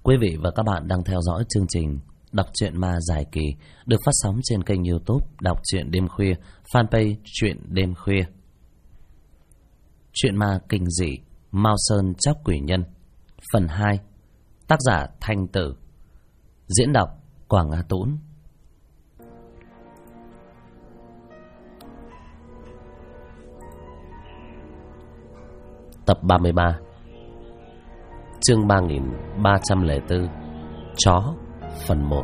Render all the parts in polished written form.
Quý vị và các bạn đang theo dõi chương trình Đọc truyện ma dài kỳ được phát sóng trên kênh YouTube Đọc truyện đêm khuya, fanpage Truyện đêm khuya. Truyện ma kinh dị Mao Sơn Chóc Quỷ Nhân phần 2, tác giả Thanh Tử, diễn đọc Quảng Á Tũng. Tập 33, chương 3304, Chó, phần 1.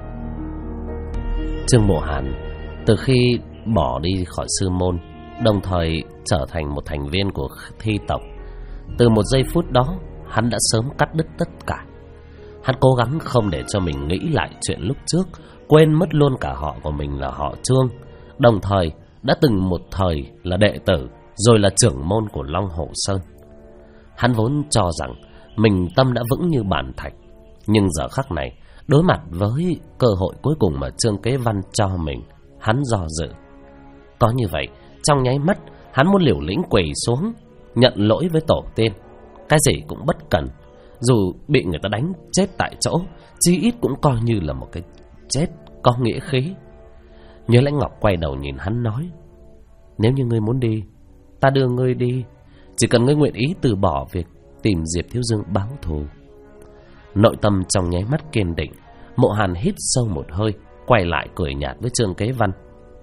Trương Mộ Hàn từ khi bỏ đi khỏi sư môn, đồng thời trở thành một thành viên của thi tộc, từ một giây phút đó hắn đã sớm cắt đứt tất cả. Hắn cố gắng không để cho mình nghĩ lại chuyện lúc trước, quên mất luôn cả họ của mình là họ Trương, đồng thời đã từng một thời là đệ tử, rồi là trưởng môn của Long Hổ Sơn. Hắn vốn cho rằng mình tâm đã vững như bàn thạch, nhưng giờ khắc này, đối mặt với cơ hội cuối cùng mà Trương Kế Văn cho mình, hắn do dự. Có như vậy, trong nháy mắt, hắn muốn liều lĩnh quỳ xuống, nhận lỗi với tổ tiên. Cái gì cũng bất cần, dù bị người ta đánh chết tại chỗ, chí ít cũng coi như là một cái chết có nghĩa khí. Nhớ Lãnh Ngọc quay đầu nhìn hắn nói: nếu như ngươi muốn đi, ta đưa ngươi đi, chỉ cần ngươi nguyện ý từ bỏ việc tìm Diệp Thiếu Dương báo thù. Nội tâm trong nháy mắt kiên định, Mộ Hàn hít sâu một hơi, quay lại cười nhạt với Trương Kế Văn: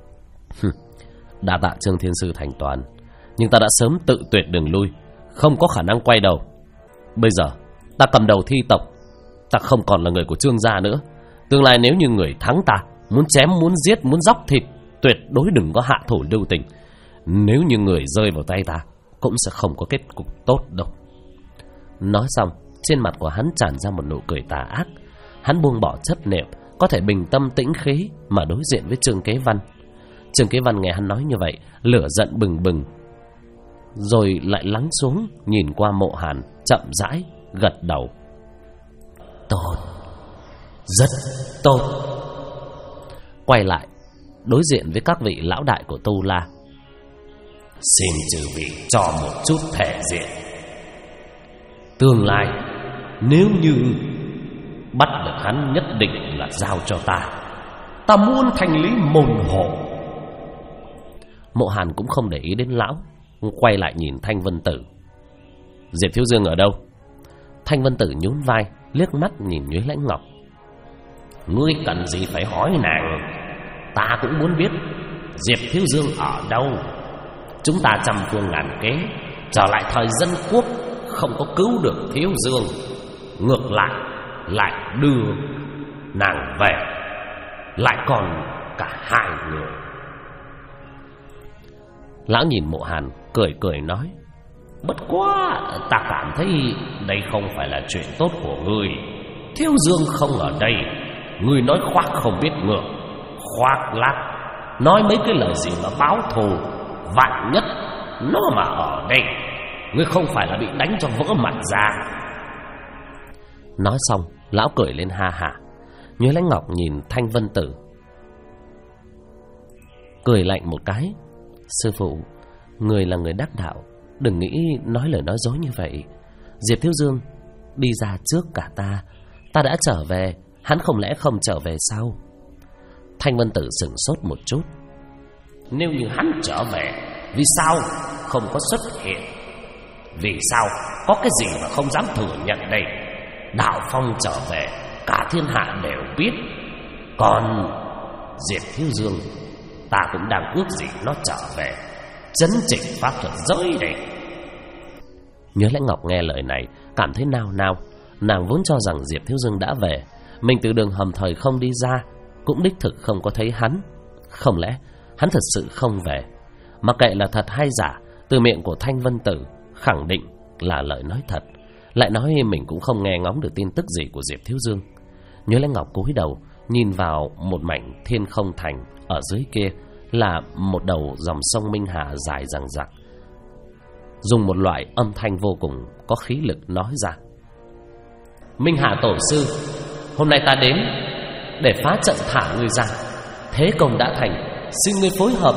đa tạ Trương Thiên Sư thành toàn, nhưng ta đã sớm tự tuyệt đường lui, không có khả năng quay đầu. Bây giờ ta cầm đầu thi tộc, ta không còn là người của Trương gia nữa. Tương lai nếu như người thắng ta, muốn chém, muốn giết, muốn dóc thịt, tuyệt đối đừng có hạ thủ lưu tình. Nếu như người rơi vào tay ta, cũng sẽ không có kết cục tốt đâu. Nói xong, trên mặt của hắn tràn ra một nụ cười tà ác. Hắn buông bỏ chấp niệm, có thể bình tâm tĩnh khí mà đối diện với Trương Kế Văn. Trương Kế Văn nghe hắn nói như vậy, lửa giận bừng bừng, rồi lại lắng xuống, nhìn qua Mộ Hàn, chậm rãi gật đầu: tốt, rất tốt. Quay lại đối diện với các vị lão đại của Tu La: xin chư vị cho một chút thể diện. Tương lai nếu như bắt được hắn, nhất định là giao cho ta. Ta muốn thanh lý môn hộ. Mộ Hàn cũng không để ý đến lão, quay lại nhìn Thanh Vân Tử: Diệp Thiếu Dương ở đâu? Thanh Vân Tử nhún vai, liếc mắt nhìn Nhuế Lãnh Ngọc: ngươi cần gì phải hỏi nàng, ta cũng muốn biết Diệp Thiếu Dương ở đâu. Chúng ta trăm phương ngàn kế, trở lại thời dân quốc, không có cứu được Thiếu Dương, ngược lại đưa nàng về, lại còn cả hai người. Lão nhìn Mộ Hàn, cười cười nói: bất quá ta cảm thấy đây không phải là chuyện tốt của ngươi. Thiếu Dương không ở đây, ngươi nói khoác không biết ngược, khoác lác nói mấy cái lời gì mà báo thù. Vạn nhất nó mà ở đây, ngươi không phải là bị đánh cho vỡ mặt ra. Nói xong, lão cười lên ha hả. Nhuế Lãnh Ngọc nhìn Thanh Vân Tử, cười lạnh một cái: sư phụ, người là người đắc đạo, đừng nghĩ nói lời nói dối như vậy. Diệp Thiếu Dương đi ra trước cả ta, ta đã trở về, hắn không lẽ không trở về sao? Thanh Vân Tử sửng sốt một chút: nếu như hắn trở về, vì sao không có xuất hiện? Vì sao có cái gì mà không dám thừa nhận đây? Đạo Phong trở về, cả thiên hạ đều biết. Còn Diệp Thiếu Dương, ta cũng đang ước gì nó trở về, chấn chỉnh pháp thuật giới đây. Nhớ Lãnh Ngọc nghe lời này, cảm thấy nao nao. Nàng vốn cho rằng Diệp Thiếu Dương đã về, mình từ đường hầm thời không đi ra, cũng đích thực không có thấy hắn. Không lẽ hắn thật sự không về? Mặc kệ là thật hay giả, từ miệng của Thanh Vân Tử khẳng định là lời nói thật. Lại nói mình cũng không nghe ngóng được tin tức gì của Diệp Thiếu Dương. Nhớ Lãnh Ngọc cúi đầu nhìn vào một mảnh thiên không thành, ở dưới kia là một đầu dòng sông Minh Hà dài dằng dặc, dùng một loại âm thanh vô cùng có khí lực nói ra: Minh Hà tổ sư, hôm nay ta đến để phá trận thả ngươi ra. Thế công đã thành, xin ngươi phối hợp.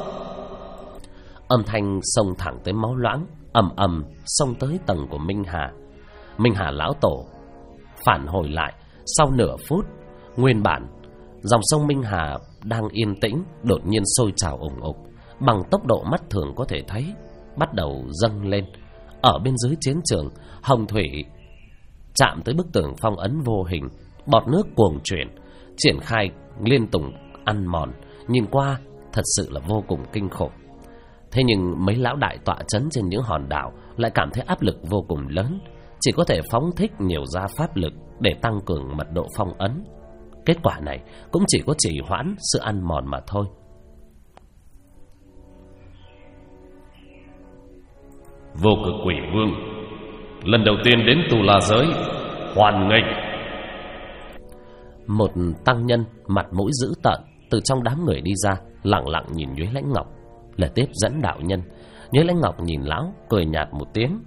Âm thanh xông thẳng tới máu loãng, ầm ầm xông tới tầng của Minh Hà. Minh Hà lão tổ phản hồi lại. Sau nửa phút, nguyên bản dòng sông Minh Hà đang yên tĩnh đột nhiên sôi trào ủng ục, bằng tốc độ mắt thường có thể thấy, bắt đầu dâng lên. Ở bên dưới chiến trường, hồng thủy chạm tới bức tường phong ấn vô hình, bọt nước cuồng chuyển, triển khai liên tục ăn mòn, nhìn qua thật sự là vô cùng kinh khủng. Thế nhưng mấy lão đại tọa trấn trên những hòn đảo lại cảm thấy áp lực vô cùng lớn, chỉ có thể phóng thích nhiều gia pháp lực để tăng cường mật độ phong ấn. Kết quả này cũng chỉ có trì hoãn sự ăn mòn mà thôi. Vô Cực Quỷ Vương lần đầu tiên đến Tu La giới, hoan nghênh. Một tăng nhân mặt mũi dữ tợn từ trong đám người đi ra, lặng lặng nhìn Nhuế Lãnh Ngọc, là tiếp dẫn đạo nhân. Nhuế Lãnh Ngọc nhìn lão, cười nhạt một tiếng.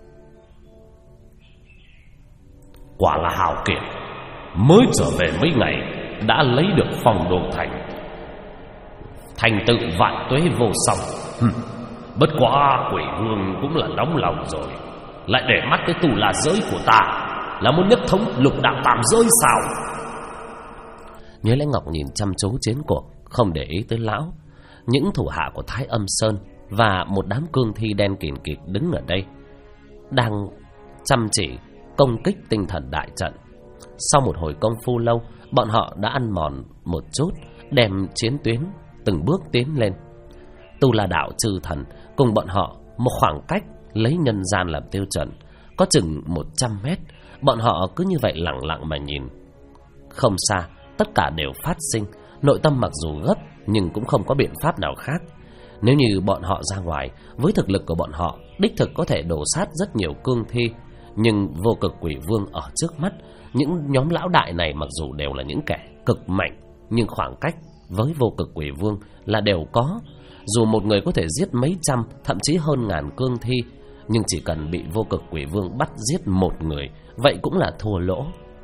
Quả là hào kiệt, mới trở về mấy ngày đã lấy được Phong Đô Thành, thành tựu vạn tuế vô song. Bất quá Quỷ Vương cũng là nóng lòng rồi, lại để mắt tới Tu La giới của ta, là muốn nhất thống lục đạo tam giới sao? Nhuế Lãnh Ngọc nhìn chăm chú chiến cuộc, không để ý tới lão. Những thủ hạ của Thái Âm Sơn và một đám cương thi đen kìn kịt đứng ở đây, đang chăm chỉ công kích tinh thần đại trận. Sau một hồi công phu lâu, bọn họ đã ăn mòn một chút, đem chiến tuyến từng bước tiến lên. Tu La đạo chư thần cùng bọn họ một khoảng cách lấy nhân gian làm tiêu chuẩn, có chừng 100 mét. Bọn họ cứ như vậy lặng lặng mà nhìn. Không xa, tất cả đều phát sinh. Nội tâm mặc dù gấp nhưng cũng không có biện pháp nào khác. Nếu như bọn họ ra ngoài, với thực lực của bọn họ đích thực có thể đổ sát rất nhiều cương thi. Nhưng Vô Cực Quỷ Vương ở trước mắt, những nhóm lão đại này mặc dù đều là những kẻ cực mạnh, nhưng khoảng cách với Vô Cực Quỷ Vương là đều có. Dù một người có thể giết mấy trăm, thậm chí hơn ngàn cương thi, nhưng chỉ cần bị Vô Cực Quỷ Vương bắt giết một người, vậy cũng là thua lỗ.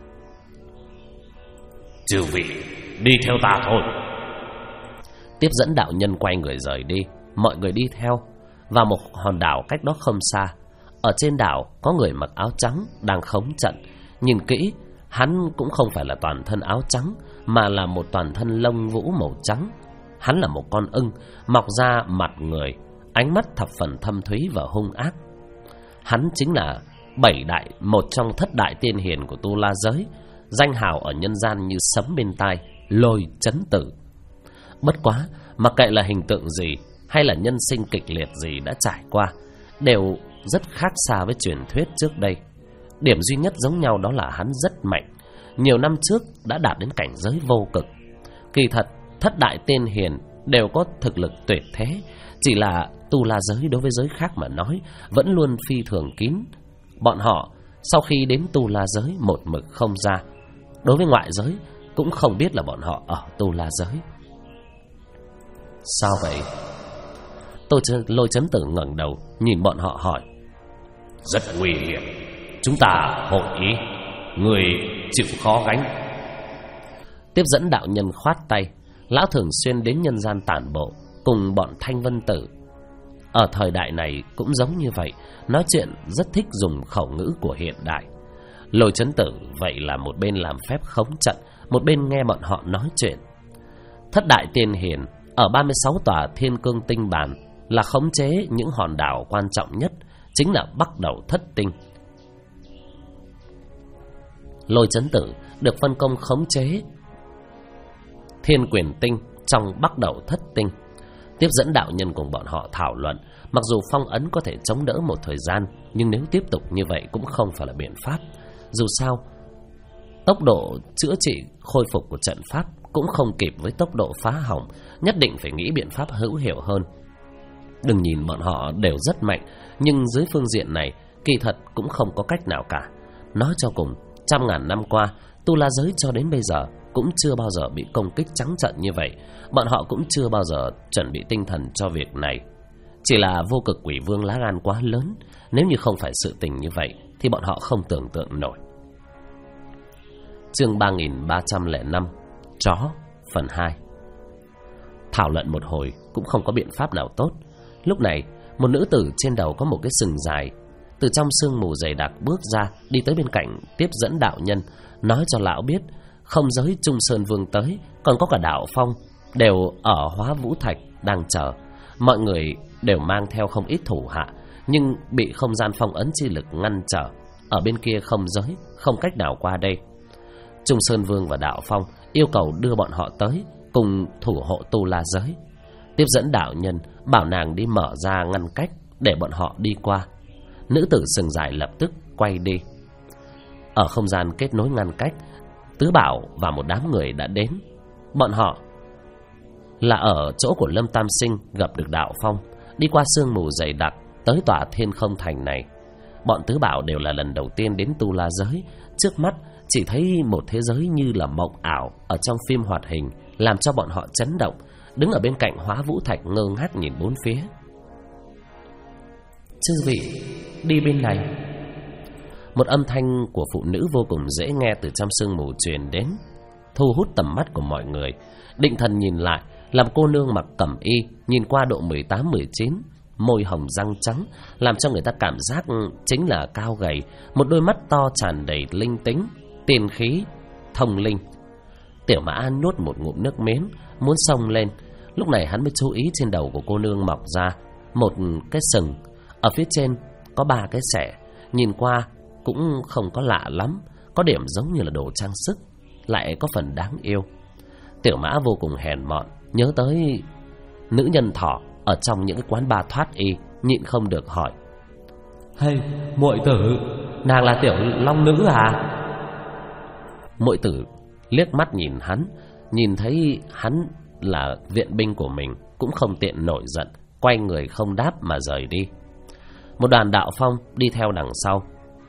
Chư vị, đi theo ta thôi. Tiếp dẫn đạo nhân quay người rời đi. Mọi người đi theo. Vào một hòn đảo cách đó không xa, ở trên đảo có người mặc áo trắng đang khống trận. Nhìn kỹ, hắn cũng không phải là toàn thân áo trắng, mà là một toàn thân lông vũ màu trắng. Hắn là một con ưng, mọc ra mặt người, ánh mắt thập phần thâm thúy và hung ác. Hắn chính là một trong thất đại tiên hiền của Tu La giới, danh hào ở nhân gian như sấm bên tai, Lôi Chấn Tử. Bất quá, mặc kệ là hình tượng gì hay là nhân sinh kịch liệt gì đã trải qua, đều rất khác xa với truyền thuyết trước đây. Điểm duy nhất giống nhau đó là hắn rất mạnh, nhiều năm trước đã đạt đến cảnh giới vô cực. Kỳ thật, thất đại tiên hiền đều có thực lực tuyệt thế, chỉ là Tu La giới đối với giới khác mà nói vẫn luôn phi thường kín. Bọn họ sau khi đến Tu La giới một mực không ra, đối với ngoại giới cũng không biết là bọn họ ở Tu La giới. Sao vậy? Lôi Chấn Tử ngẩng đầu nhìn bọn họ hỏi. Rất nguy hiểm, chúng ta hội ý, người chịu khó gánh. Tiếp dẫn đạo nhân khoát tay. Lão thường xuyên đến nhân gian tản bộ cùng bọn Thanh Vân Tử. Ở thời đại này cũng giống như vậy, nói chuyện rất thích dùng khẩu ngữ của hiện đại. Lôi Chấn Tử vậy là một bên làm phép khống trận, một bên nghe bọn họ nói chuyện. Thất đại tiên hiền ở 36 tòa thiên cương tinh bàn là khống chế những hòn đảo quan trọng nhất, chính là Bắc Đầu Thất Tinh. Lôi Chấn Tử được phân công khống chế Thiên Quyền Tinh trong Bắc Đầu Thất Tinh. Tiếp dẫn đạo nhân cùng bọn họ thảo luận, mặc dù phong ấn có thể chống đỡ một thời gian, nhưng nếu tiếp tục như vậy cũng không phải là biện pháp. Dù sao, tốc độ chữa trị, khôi phục của trận pháp cũng không kịp với tốc độ phá hỏng, nhất định phải nghĩ biện pháp hữu hiệu hơn. Đừng nhìn bọn họ đều rất mạnh, nhưng dưới phương diện này, kỳ thật cũng không có cách nào cả. Nói cho cùng, trăm ngàn năm qua, Tu La giới cho đến bây giờ cũng chưa bao giờ bị công kích trắng trợn như vậy. Bọn họ cũng chưa bao giờ chuẩn bị tinh thần cho việc này. Chỉ là Vô Cực Quỷ Vương lá gan quá lớn, nếu như không phải sự tình như vậy thì bọn họ không tưởng tượng nổi. Chương 3305 Chó phần 2. Thảo luận một hồi cũng không có biện pháp nào tốt. Lúc này, một nữ tử trên đầu có một cái sừng dài từ trong sương mù dày đặc bước ra, đi tới bên cạnh tiếp dẫn đạo nhân, nói cho lão biết không giới Trung Sơn Vương tới, còn có cả Đạo Phong đều ở Hóa Vũ Thạch đang chờ. Mọi người đều mang theo không ít thủ hạ, nhưng bị không gian phong ấn chi lực ngăn trở. Ở bên kia không giới, không cách nào qua đây. Trung Sơn Vương và Đạo Phong yêu cầu đưa bọn họ tới cùng thủ hộ Tu La giới. Tiếp dẫn đạo nhân bảo nàng đi mở ra ngăn cách để bọn họ đi qua. Nữ tử sừng dài lập tức quay đi. Ở không gian kết nối ngăn cách, Tứ Bảo và một đám người đã đến. Bọn họ là ở chỗ của Lâm Tam Sinh gặp được Đạo Phong, đi qua sương mù dày đặc tới tòa Thiên Không Thành này. Bọn Tứ Bảo đều là lần đầu tiên đến Tu La giới, trước mắt chỉ thấy một thế giới như là mộng ảo ở trong phim hoạt hình, làm cho bọn họ chấn động, đứng ở bên cạnh Hóa Vũ Thạch ngơ ngác nhìn bốn phía. Chư vị, đi bên này. Một âm thanh của phụ nữ vô cùng dễ nghe từ trong sương mù truyền đến, thu hút tầm mắt của mọi người. Định thần nhìn lại, làm cô nương mặc cẩm y, nhìn qua độ 18-19, môi hồng răng trắng, làm cho người ta cảm giác chính là cao gầy, một đôi mắt to tràn đầy linh tính, tiên khí, thông linh. Tiểu Mã nuốt một ngụm nước miếng, muốn xông lên. Lúc này hắn mới chú ý trên đầu của cô nương mọc ra một cái sừng, ở phía trên có 3 cái xẻ, nhìn qua cũng không có lạ lắm, có điểm giống như là đồ trang sức, lại có phần đáng yêu. Tiểu Mã vô cùng hèn mọn, nhớ tới nữ nhân thỏ ở trong những cái quán bar thoát y, nhịn không được hỏi: Hay, muội tử, nàng là Tiểu Long Nữ à? Muội tử liếc mắt nhìn hắn, nhìn thấy hắn là viện binh của mình, cũng không tiện nổi giận, quay người không đáp mà rời đi. Một đoàn Đạo Phong đi theo đằng sau.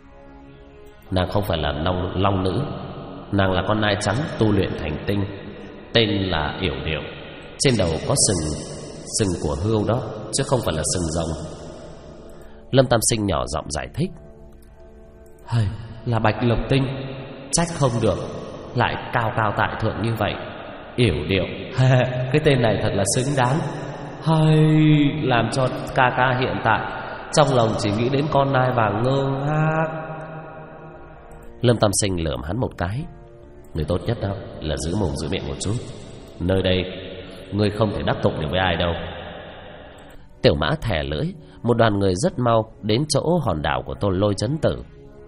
Nàng không phải là Long Nữ, nàng là con nai trắng tu luyện thành tinh, tên là Yểu Điệu, trên đầu có sừng của hươu đó, chứ không phải là sừng rồng. Lâm Tam Sinh nhỏ giọng giải thích: Hay, là Bạch Lộc Tinh, trách không được, lại cao cao tại thượng như vậy. Yểu Điệu, cái tên này thật là xứng đáng. Hay, làm cho ca ca hiện tại trong lòng chỉ nghĩ đến con nai vàng ngơ ngác. Lâm Tam Sinh lườm hắn một cái: Người tốt nhất đó là giữ mồm giữ miệng một chút, nơi đây ngươi không thể đắc tội được với ai đâu. Tiểu Mã thè lưỡi. Một đoàn người rất mau đến chỗ hòn đảo của Tôn Lôi Chấn Tử.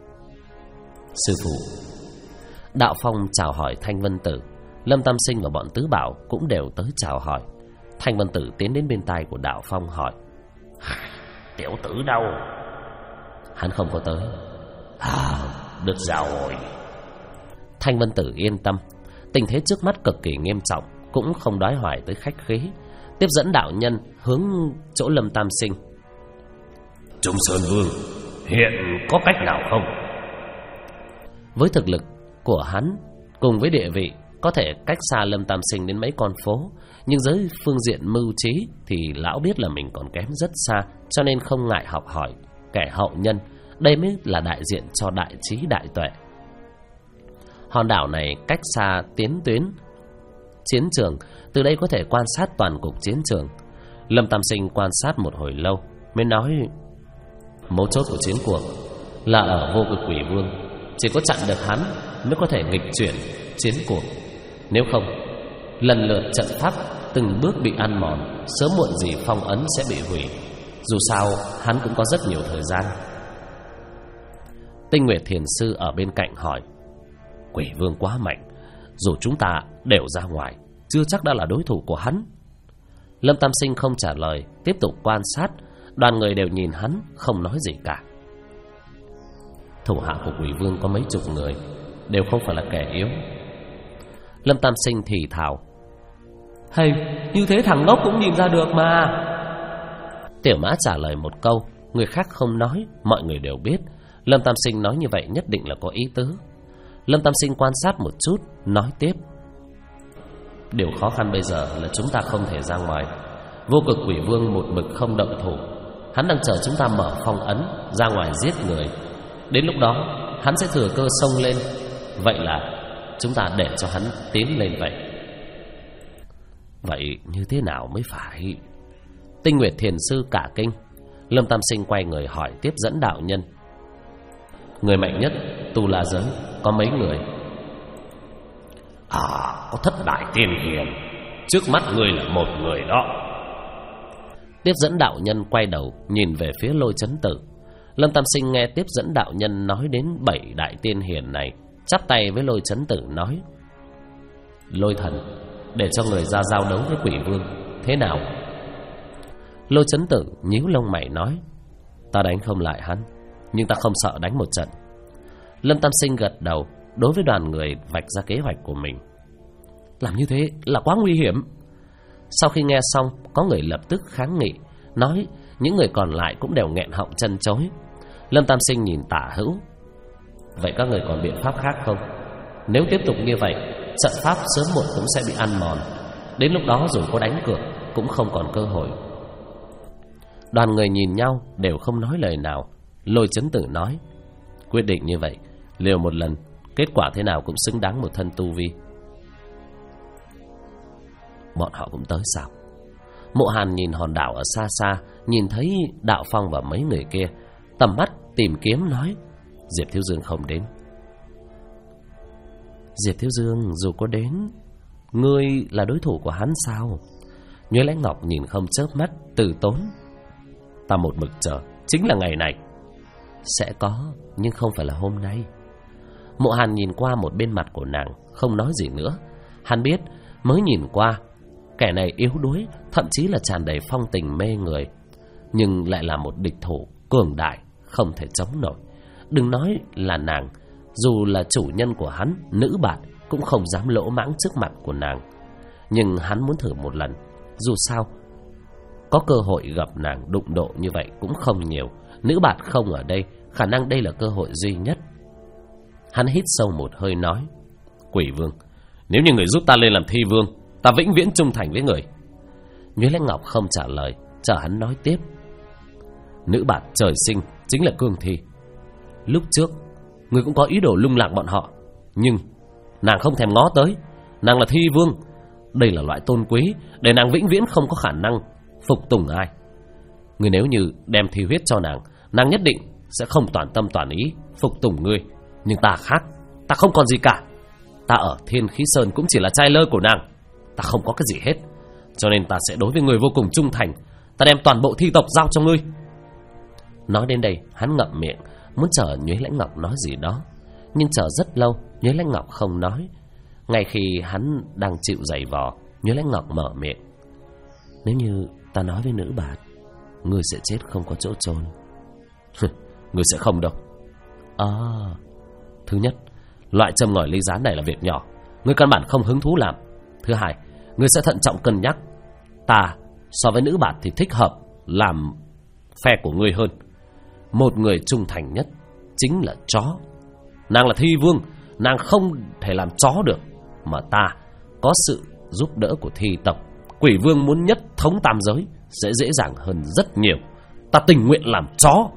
Sư phụ. Đạo Phong chào hỏi Thanh Vân Tử. Lâm Tam Sinh và bọn Tứ Bảo cũng đều tới chào hỏi. Thanh Vân Tử tiến đến bên tai của Đạo Phong hỏi: Tiểu tử đâu? Hắn không có tới. Được rồi. Thanh Vân Tử yên tâm. Tình thế trước mắt cực kỳ nghiêm trọng, cũng không đói hoài tới khách khí, tiếp dẫn đạo nhân hướng chỗ Lâm Tam Sinh. Trung Sơn Vương hiện có cách nào không? Với thực lực của hắn cùng với địa vị, có thể cách xa Lâm Tam Sinh đến mấy con phố, nhưng dưới phương diện mưu trí thì lão biết là mình còn kém rất xa, cho nên không ngại học hỏi kẻ hậu nhân. Đây mới là đại diện cho đại trí đại tuệ. Hòn đảo này cách xa tiến tuyến chiến trường, từ đây có thể quan sát toàn cục chiến trường. Lâm Tam Sinh quan sát một hồi lâu mới nói: mấu chốt của chiến cuộc là ở Vô Cực Quỷ Vương, chỉ có chặn được hắn mới có thể nghịch chuyển chiến cuộc. Nếu không, lần lượt trận pháp từng bước bị ăn mòn, sớm muộn gì phong ấn sẽ bị hủy. Dù sao hắn cũng có rất nhiều thời gian. Tinh Nguyệt Thiền Sư ở bên cạnh hỏi: Quỷ Vương quá mạnh, dù chúng ta đều ra ngoài, chưa chắc đã là đối thủ của hắn. Lâm Tam Sinh không trả lời, tiếp tục quan sát. Đoàn người đều nhìn hắn, không nói gì cả. Thủ hạ của Quỷ Vương có mấy chục người, đều không phải là kẻ yếu. Lâm Tam Sinh thì thào: Hay, như thế thằng ngốc cũng nhìn ra được mà. Tiểu Mã trả lời một câu, người khác không nói, mọi người đều biết Lâm Tam Sinh nói như vậy nhất định là có ý tứ. Lâm Tam Sinh quan sát một chút, nói tiếp: điều khó khăn bây giờ là chúng ta không thể ra ngoài. Vô Cực Quỷ Vương một mực không động thủ, hắn đang chờ chúng ta mở phong ấn ra ngoài giết người. Đến lúc đó hắn sẽ thừa cơ xông lên, vậy là chúng ta để cho hắn tiến lên vậy. Vậy như thế nào mới phải? Tinh Nguyệt Thiền Sư cả kinh. Lâm Tam Sinh quay người hỏi tiếp dẫn đạo nhân: người mạnh nhất tu la giới có mấy người? Có Thất Đại Tiên Hiền, trước mắt ngươi là một người đó. Tiếp dẫn đạo nhân quay đầu nhìn về phía Lôi Chấn Tử. Lâm Tam Sinh nghe tiếp dẫn đạo nhân nói đến 7 đại tiên hiền này, chắp tay với Lôi Chấn Tử nói: Lôi thần, để cho người ra giao đấu với Quỷ Vương, thế nào? Lôi Chấn Tử nhíu lông mày nói: ta đánh không lại hắn, nhưng ta không sợ đánh một trận. Lâm Tam Sinh gật đầu, đối với đoàn người vạch ra kế hoạch của mình. Làm như thế là quá nguy hiểm. Sau khi nghe xong, có người lập tức kháng nghị, nói những người còn lại cũng đều nghẹn họng chân chối. Lâm Tam Sinh nhìn Tả Hữu: vậy các người còn biện pháp khác không? Nếu tiếp tục như vậy, trận pháp sớm muộn cũng sẽ bị ăn mòn. Đến lúc đó dù có đánh cược cũng không còn cơ hội. Đoàn người nhìn nhau đều không nói lời nào. Lôi Chấn Tử nói: quyết định như vậy, liều một lần, kết quả thế nào cũng xứng đáng một thân tu vi. Bọn họ cũng tới sao? Mộ Hàn nhìn hòn đảo ở xa xa, nhìn thấy Đạo Phong và mấy người kia, tầm mắt tìm kiếm nói: Diệp Thiếu Dương không đến. Diệp Thiếu Dương dù có đến, ngươi là đối thủ của hắn sao? Nhuế Lãnh Ngọc nhìn không chớp mắt, từ tốn: ta một mực chờ, chính là ngày này. Sẽ có, nhưng không phải là hôm nay. Mộ Hàn nhìn qua một bên mặt của nàng, không nói gì nữa. Hắn biết, mới nhìn qua, kẻ này yếu đuối, thậm chí là tràn đầy phong tình mê người, nhưng lại là một địch thủ cường đại, không thể chống nổi. Đừng nói là nàng, dù là chủ nhân của hắn, nữ bạn, cũng không dám lỗ mãng trước mặt của nàng. Nhưng hắn muốn thử một lần. Dù sao, có cơ hội gặp nàng đụng độ như vậy cũng không nhiều. Nữ bạn không ở đây, khả năng đây là cơ hội duy nhất. Hắn hít sâu một hơi nói: Quỷ Vương, nếu như người giúp ta lên làm thi vương, ta vĩnh viễn trung thành với người. Nhuế Lãnh Ngọc không trả lời, chờ hắn nói tiếp. Nữ bạn trời sinh chính là cương thi. Lúc trước người cũng có ý đồ lung lạc bọn họ, nhưng nàng không thèm ngó tới. Nàng là thi vương, đây là loại tôn quý, để nàng vĩnh viễn không có khả năng phục tùng ai. Người nếu như đem thi huyết cho nàng, nàng nhất định sẽ không toàn tâm toàn ý phục tùng ngươi. Nhưng ta khác, ta không còn gì cả. Ta ở Thiên Khí Sơn cũng chỉ là trai lơ của nàng, ta không có cái gì hết. Cho nên ta sẽ đối với người vô cùng trung thành. Ta đem toàn bộ thi tộc giao cho ngươi. Nói đến đây, hắn ngậm miệng, muốn chờ Nhuế Lãnh Ngọc nói gì đó, nhưng chờ rất lâu, Nhuế Lãnh Ngọc không nói. Ngay khi hắn đang chịu giày vò, Nhuế Lãnh Ngọc mở miệng: Nếu như ta nói với nữ bạn, ngươi sẽ chết không có chỗ chôn. Ngươi sẽ không đâu. Thứ nhất, loại châm ngòi ly gián này là việc nhỏ, ngươi căn bản không hứng thú làm. Thứ hai, ngươi sẽ thận trọng cân nhắc. Ta so với nữ bạn thì thích hợp làm phe của ngươi hơn. Một người trung thành nhất chính là chó. Nàng là thi vương, nàng không thể làm chó được. Mà ta có sự giúp đỡ của thi tộc, Quỷ Vương muốn nhất thống tam giới sẽ dễ dàng hơn rất nhiều. Ta tình nguyện làm chó.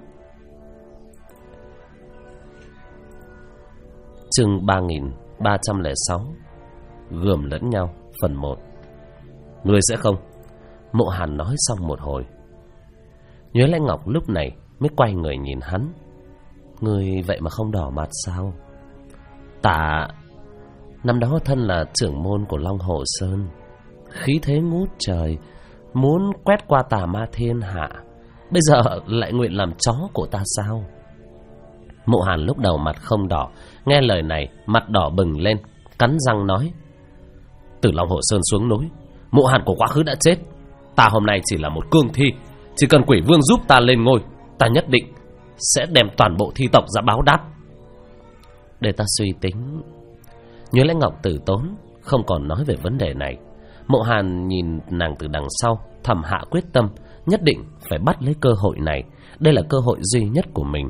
Chương 3306 Gườm lẫn nhau phần 1. Ngươi sẽ không? Mộ Hàn nói xong một hồi, Nhuế Lãnh Ngọc lúc này mới quay người nhìn hắn. Ngươi vậy mà không đỏ mặt sao? Ta năm đó thân là trưởng môn của Long Hồ Sơn, khí thế ngút trời, muốn quét qua tà ma thiên hạ, bây giờ lại nguyện làm chó của ta sao? Mộ Hàn lúc đầu mặt không đỏ, nghe lời này mặt đỏ bừng lên, cắn răng nói: Từ Long Hồ Sơn xuống núi, Mộ Hàn của quá khứ đã chết. Ta hôm nay chỉ là một cương thi, chỉ cần Quỷ Vương giúp ta lên ngôi, ta nhất định sẽ đem toàn bộ thi tộc ra báo đáp. Để ta suy tính. Nhuế Lãnh Ngọc từ tốn, không còn nói về vấn đề này. Mộ Hàn nhìn nàng từ đằng sau, thầm hạ quyết tâm, nhất định phải bắt lấy cơ hội này. Đây là cơ hội duy nhất của mình.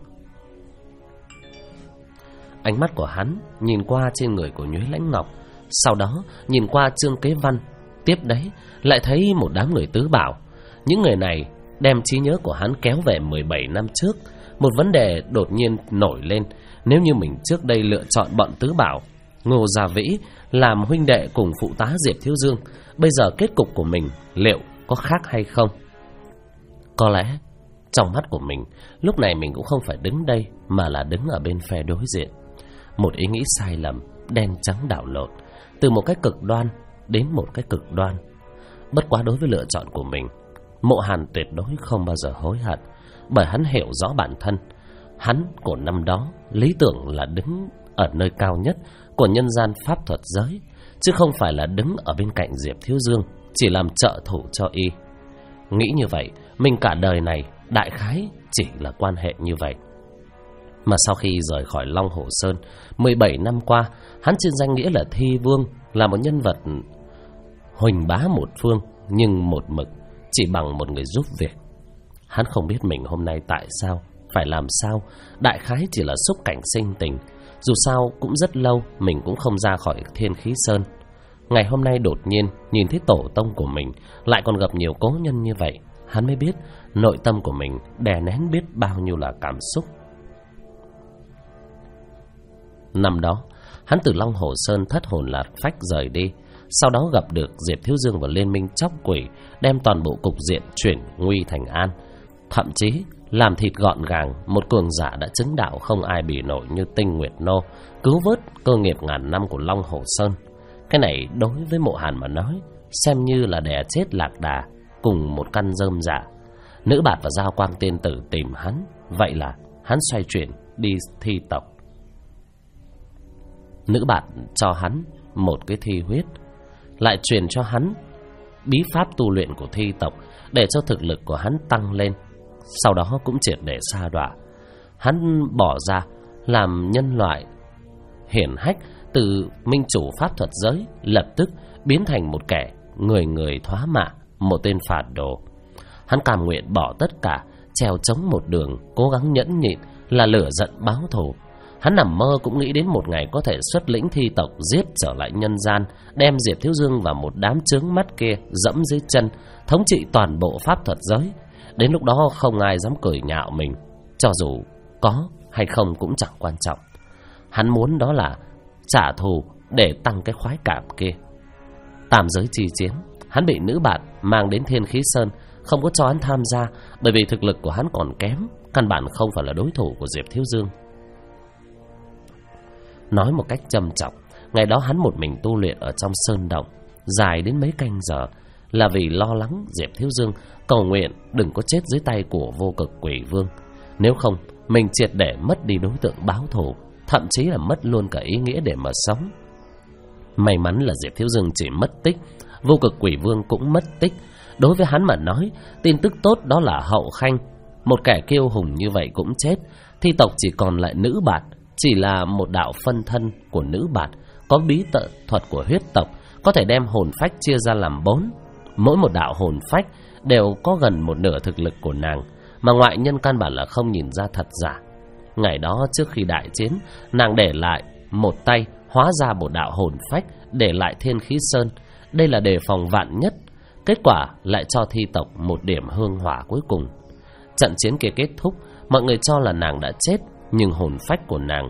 Ánh mắt của hắn nhìn qua trên người của Nhuế Lãnh Ngọc, sau đó nhìn qua Trương Kế Văn, tiếp đấy lại thấy một đám người tứ bảo. Những người này đem trí nhớ của hắn kéo về 17 năm trước. Một vấn đề đột nhiên nổi lên: nếu như mình trước đây lựa chọn bọn tứ bảo, Ngô Gia Vĩ làm huynh đệ cùng phụ tá Diệp Thiếu Dương, bây giờ kết cục của mình liệu có khác hay không? Có lẽ Trong mắt của mình, lúc này mình cũng không phải đứng đây mà là đứng ở bên phe đối diện. Một ý nghĩ sai lầm, đen trắng đảo lộn, từ một cái cực đoan đến một cái cực đoan. Bất quá đối với lựa chọn của mình, Mộ Hàn tuyệt đối không bao giờ hối hận, bởi hắn hiểu rõ bản thân. Hắn của năm đó lý tưởng là đứng ở nơi cao nhất của nhân gian pháp thuật giới, chứ không phải là đứng ở bên cạnh Diệp Thiếu Dương chỉ làm trợ thủ cho y. Nghĩ như vậy, mình cả đời này đại khái chỉ là quan hệ như vậy. Mà sau khi rời khỏi Long Hồ Sơn, 17 năm qua, hắn trên danh nghĩa là Thi Vương, là một nhân vật huỳnh bá một phương, nhưng một mực chỉ bằng một người giúp việc. Hắn không biết mình hôm nay tại sao, phải làm sao, đại khái chỉ là xúc cảnh sinh tình. Dù sao cũng rất lâu mình cũng không ra khỏi Thiên Khí Sơn. Ngày hôm nay đột nhiên nhìn thấy tổ tông của mình, lại còn gặp nhiều cố nhân như vậy, hắn mới biết nội tâm của mình đè nén biết bao nhiêu là cảm xúc. Năm đó, hắn từ Long Hồ Sơn thất hồn lạc phách rời đi, sau đó gặp được Diệp Thiếu Dương và Liên minh Chóc Quỷ, đem toàn bộ cục diện chuyển nguy thành an. Thậm chí làm thịt gọn gàng một cường giả đã chứng đạo không ai bì nổi như Tinh Nguyệt Nô, cứu vớt cơ nghiệp ngàn năm của Long Hồ Sơn. Cái này đối với Mộ Hàn mà nói, xem như là đè chết lạc đà cùng một căn rơm dạ. Nữ Bạt và Giao Quang Tiên Tử tìm hắn, vậy là hắn xoay chuyển đi thi tộc. Nữ Bạt cho hắn một cái thi huyết, lại truyền cho hắn bí pháp tu luyện của thi tộc để cho thực lực của hắn tăng lên. Sau đó cũng triệt để sa đọa. Hắn bỏ ra làm nhân loại hiển hách, từ minh chủ pháp thuật giới lập tức biến thành một kẻ người người thoá mạ, một tên phản đồ. Hắn cam nguyện bỏ tất cả, trèo chống một đường, cố gắng nhẫn nhịn là lửa giận báo thù. Hắn nằm mơ cũng nghĩ đến một ngày có thể xuất lĩnh thi tộc, giết trở lại nhân gian, đem Diệp Thiếu Dương và một đám chướng mắt kia dẫm dưới chân, thống trị toàn bộ pháp thuật giới. Đến lúc đó không ai dám cười nhạo mình, cho dù có hay không cũng chẳng quan trọng. Hắn muốn đó là trả thù để tăng cái khoái cảm kia. Tam giới chi chiến, hắn bị nữ bạn mang đến Thiên Khí Sơn, không có cho hắn tham gia, bởi vì thực lực của hắn còn kém, căn bản không phải là đối thủ của Diệp Thiếu Dương. Nói một cách trầm trọng, ngày đó hắn một mình tu luyện ở trong sơn động dài đến mấy canh giờ, là vì lo lắng Diệp Thiếu Dương, cầu nguyện đừng có chết dưới tay của Vô Cực Quỷ Vương. Nếu không, mình triệt để mất đi đối tượng báo thù, thậm chí là mất luôn cả ý nghĩa để mà sống. May mắn là Diệp Thiếu Dương chỉ mất tích, Vô Cực Quỷ Vương cũng mất tích. Đối với hắn mà nói, tin tức tốt đó là Hậu Khanh, một kẻ kiêu hùng như vậy cũng chết. Thi tộc chỉ còn lại Nữ Bạt, chỉ là một đạo phân thân của Nữ Bạt, có bí tự thuật của huyết tộc, có thể đem hồn phách chia ra làm 4. Mỗi một đạo hồn phách đều có gần một nửa thực lực của nàng, mà ngoại nhân căn bản là không nhìn ra thật giả. Ngày đó trước khi đại chiến, nàng để lại một tay hóa ra một đạo hồn phách, để lại Thiên Khí Sơn. Đây là đề phòng vạn nhất, kết quả lại cho thi tộc một điểm hương hỏa cuối cùng. Trận chiến kia kết thúc, mọi người cho là nàng đã chết, nhưng hồn phách của nàng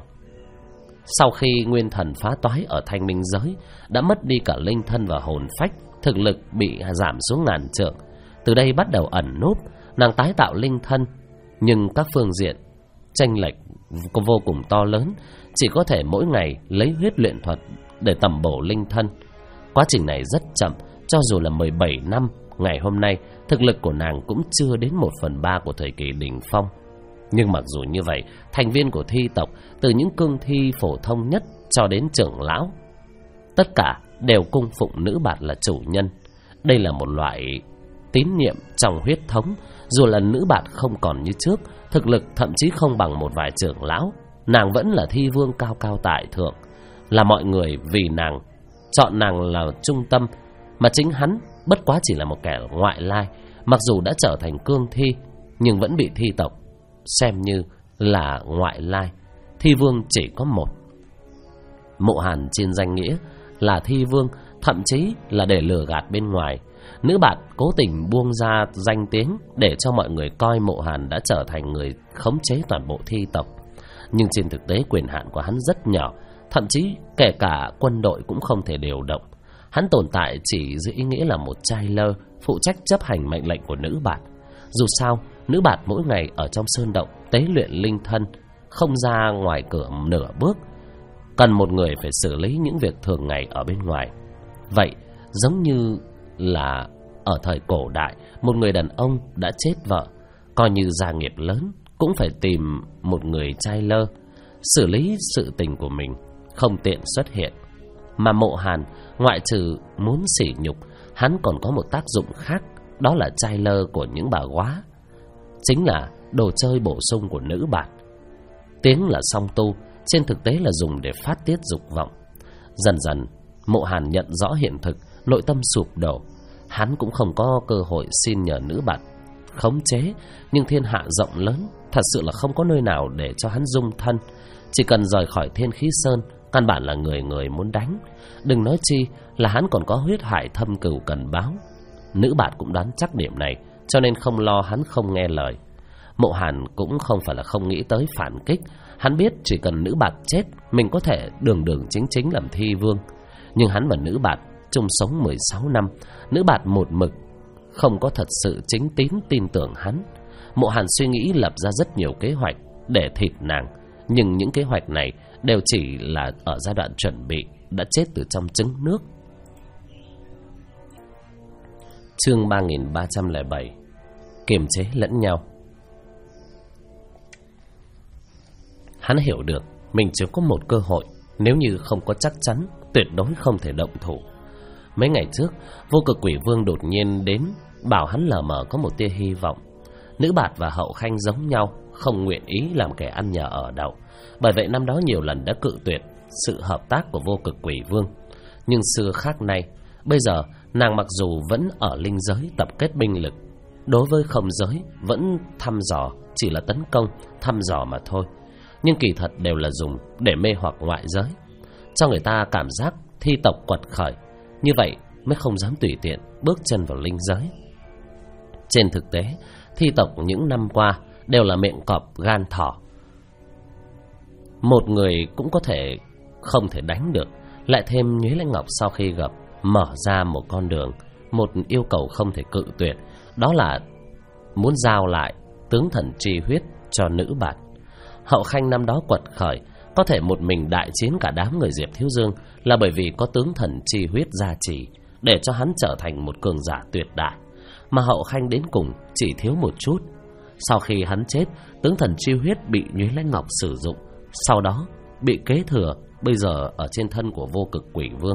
sau khi nguyên thần phá toái ở Thanh Minh giới đã mất đi cả linh thân và hồn phách, thực lực bị giảm xuống ngàn trượng. Từ đây bắt đầu ẩn núp, nàng tái tạo linh thân, nhưng các phương diện chênh lệch vô cùng to lớn, chỉ có thể mỗi ngày lấy huyết luyện thuật để tẩm bổ linh thân. Quá trình này rất chậm, cho dù là 17 năm, ngày hôm nay thực lực của nàng cũng chưa đến 1/3 của thời kỳ đỉnh phong. Nhưng mặc dù như vậy, thành viên của thi tộc, từ những cương thi phổ thông nhất cho đến trưởng lão, tất cả đều cung phụng Nữ Bạt là chủ nhân. Đây là một loại tín nhiệm trong huyết thống. Dù là Nữ Bạt không còn như trước, thực lực thậm chí không bằng một vài trưởng lão, nàng vẫn là thi vương cao cao tại thượng, là mọi người vì nàng chọn nàng là trung tâm, mà chính hắn bất quá chỉ là một kẻ ngoại lai. Mặc dù đã trở thành cương thi, nhưng vẫn bị thi tộc xem như là ngoại lai. Thi vương chỉ có một. Mộ Hàn trên danh nghĩa là thi vương, thậm chí là để lừa gạt bên ngoài. Nữ Bạt cố tình buông ra danh tiếng để cho mọi người coi Mộ Hàn đã trở thành người khống chế toàn bộ thi tộc. Nhưng trên thực tế quyền hạn của hắn rất nhỏ, thậm chí kể cả quân đội cũng không thể điều động. Hắn tồn tại chỉ dưới ý nghĩa là một trai lơ, phụ trách chấp hành mệnh lệnh của Nữ Bạt. Dù sao, Nữ bạt mỗi ngày ở trong sơn động tế luyện linh thân, không ra ngoài cửa nửa bước, cần một người phải xử lý những việc thường ngày ở bên ngoài. Vậy giống như là ở thời cổ đại, một người đàn ông đã chết vợ, coi như gia nghiệp lớn cũng phải tìm một người trai lơ xử lý sự tình của mình, không tiện xuất hiện. Mà Mộ Hàn ngoại trừ muốn sỉ nhục, hắn còn có một tác dụng khác, đó là trai lơ của những bà góa, chính là đồ chơi bổ sung của nữ bạt. Tiếng là song tu, trên thực tế là dùng để phát tiết dục vọng. Dần dần Mộ Hàn nhận rõ hiện thực, nội tâm sụp đổ. Hắn cũng không có cơ hội xin nhờ nữ bạt khống chế, nhưng thiên hạ rộng lớn, thật sự là không có nơi nào để cho hắn dung thân. Chỉ cần rời khỏi Thiên Khí Sơn, căn bản là người người muốn đánh, đừng nói chi là hắn còn có huyết hải thâm cừu cần báo. Nữ bạt cũng đoán chắc điểm này, cho nên không lo hắn không nghe lời. Mộ Hàn cũng không phải là không nghĩ tới phản kích. Hắn biết chỉ cần nữ bạt chết, mình có thể đường đường chính chính làm thi vương. Nhưng hắn và nữ bạt chung sống 16 năm, nữ bạt một mực không có thật sự chính tín tin tưởng hắn. Mộ Hàn suy nghĩ lập ra rất nhiều kế hoạch để thịt nàng, nhưng những kế hoạch này đều chỉ là ở giai đoạn chuẩn bị, đã chết từ trong trứng nước. Chương 3307 kiềm chế lẫn nhau. Hắn hiểu được mình chỉ có một cơ hội, nếu như không có chắc chắn, tuyệt đối không thể động thủ. Mấy ngày trước, Vô Cực Quỷ Vương đột nhiên đến, bảo hắn lờ mờ có một tia hy vọng. Nữ bạt và Hậu Khanh giống nhau, không nguyện ý làm kẻ ăn nhờ ở đậu. Bởi vậy năm đó nhiều lần đã cự tuyệt sự hợp tác của Vô Cực Quỷ Vương. Nhưng xưa khác nay, bây giờ nàng mặc dù vẫn ở linh giới tập kết binh lực, đối với không giới vẫn thăm dò, chỉ là tấn công, thăm dò mà thôi. Nhưng kỳ thật đều là dùng để mê hoặc ngoại giới, cho người ta cảm giác thi tộc quật khởi, như vậy mới không dám tùy tiện bước chân vào linh giới. Trên thực tế, thi tộc những năm qua đều là miệng cọp gan thỏ, một người cũng có thể không thể đánh được. Lại thêm Nhuế Lãnh Ngọc sau khi gặp, mở ra một con đường, một yêu cầu không thể cự tuyệt, đó là muốn giao lại tướng thần chi huyết cho nữ bạt. Hậu Khanh năm đó quật khởi, có thể một mình đại chiến cả đám người Diệp Thiếu Dương là bởi vì có tướng thần chi huyết gia trì, để cho hắn trở thành một cường giả tuyệt đại. Mà Hậu Khanh đến cùng chỉ thiếu một chút. Sau khi hắn chết, tướng thần chi huyết bị Nhuế Lãnh Ngọc sử dụng, sau đó bị kế thừa, bây giờ ở trên thân của Vô Cực Quỷ Vương.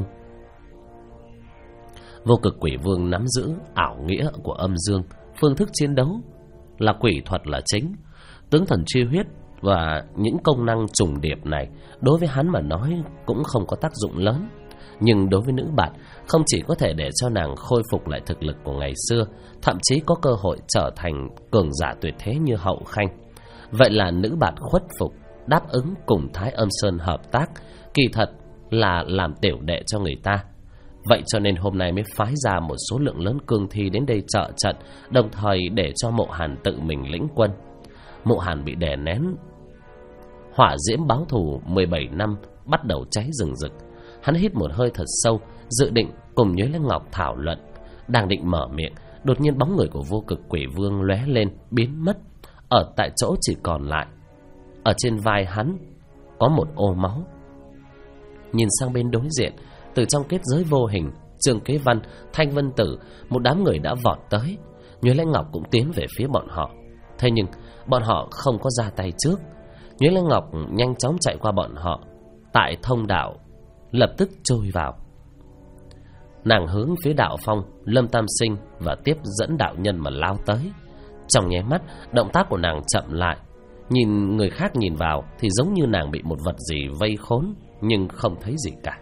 Vô Cực Quỷ Vương nắm giữ ảo nghĩa của âm dương, phương thức chiến đấu là quỷ thuật là chính. Tướng thần chi huyết và những công năng trùng điệp này đối với hắn mà nói cũng không có tác dụng lớn. Nhưng đối với nữ bạt, không chỉ có thể để cho nàng khôi phục lại thực lực của ngày xưa, thậm chí có cơ hội trở thành cường giả tuyệt thế như Hậu Khanh. Vậy là nữ bạt khuất phục, đáp ứng cùng Thái Âm Sơn hợp tác, kỳ thật là làm tiểu đệ cho người ta. Vậy cho nên hôm nay mới phái ra một số lượng lớn cương thi đến đây trợ trận, đồng thời để cho Mộ Hàn tự mình lĩnh quân. Mộ Hàn bị đè nén, hỏa diễm báo thù 17 năm bắt đầu cháy rừng rực. Hắn hít một hơi thật sâu, dự định cùng Nhuế Lãnh Ngọc thảo luận. Đang định mở miệng, đột nhiên bóng người của Vô Cực Quỷ Vương lóe lên, biến mất. Ở tại chỗ chỉ còn lại, ở trên vai hắn có một ô máu. Nhìn sang bên đối diện, từ trong kết giới vô hình, Trương Kế Văn, Thanh Vân Tử, một đám người đã vọt tới. Nhuế Lãnh Ngọc cũng tiến về phía bọn họ. Thế nhưng bọn họ không có ra tay trước. Nhuế Lãnh Ngọc nhanh chóng chạy qua bọn họ, tại thông đạo lập tức trôi vào. Nàng hướng phía đạo phong, Lâm Tam Sinh và tiếp dẫn đạo nhân mà lao tới. Trong nháy mắt, động tác của nàng chậm lại. Nhìn người khác nhìn vào thì giống như nàng bị một vật gì vây khốn, nhưng không thấy gì cả.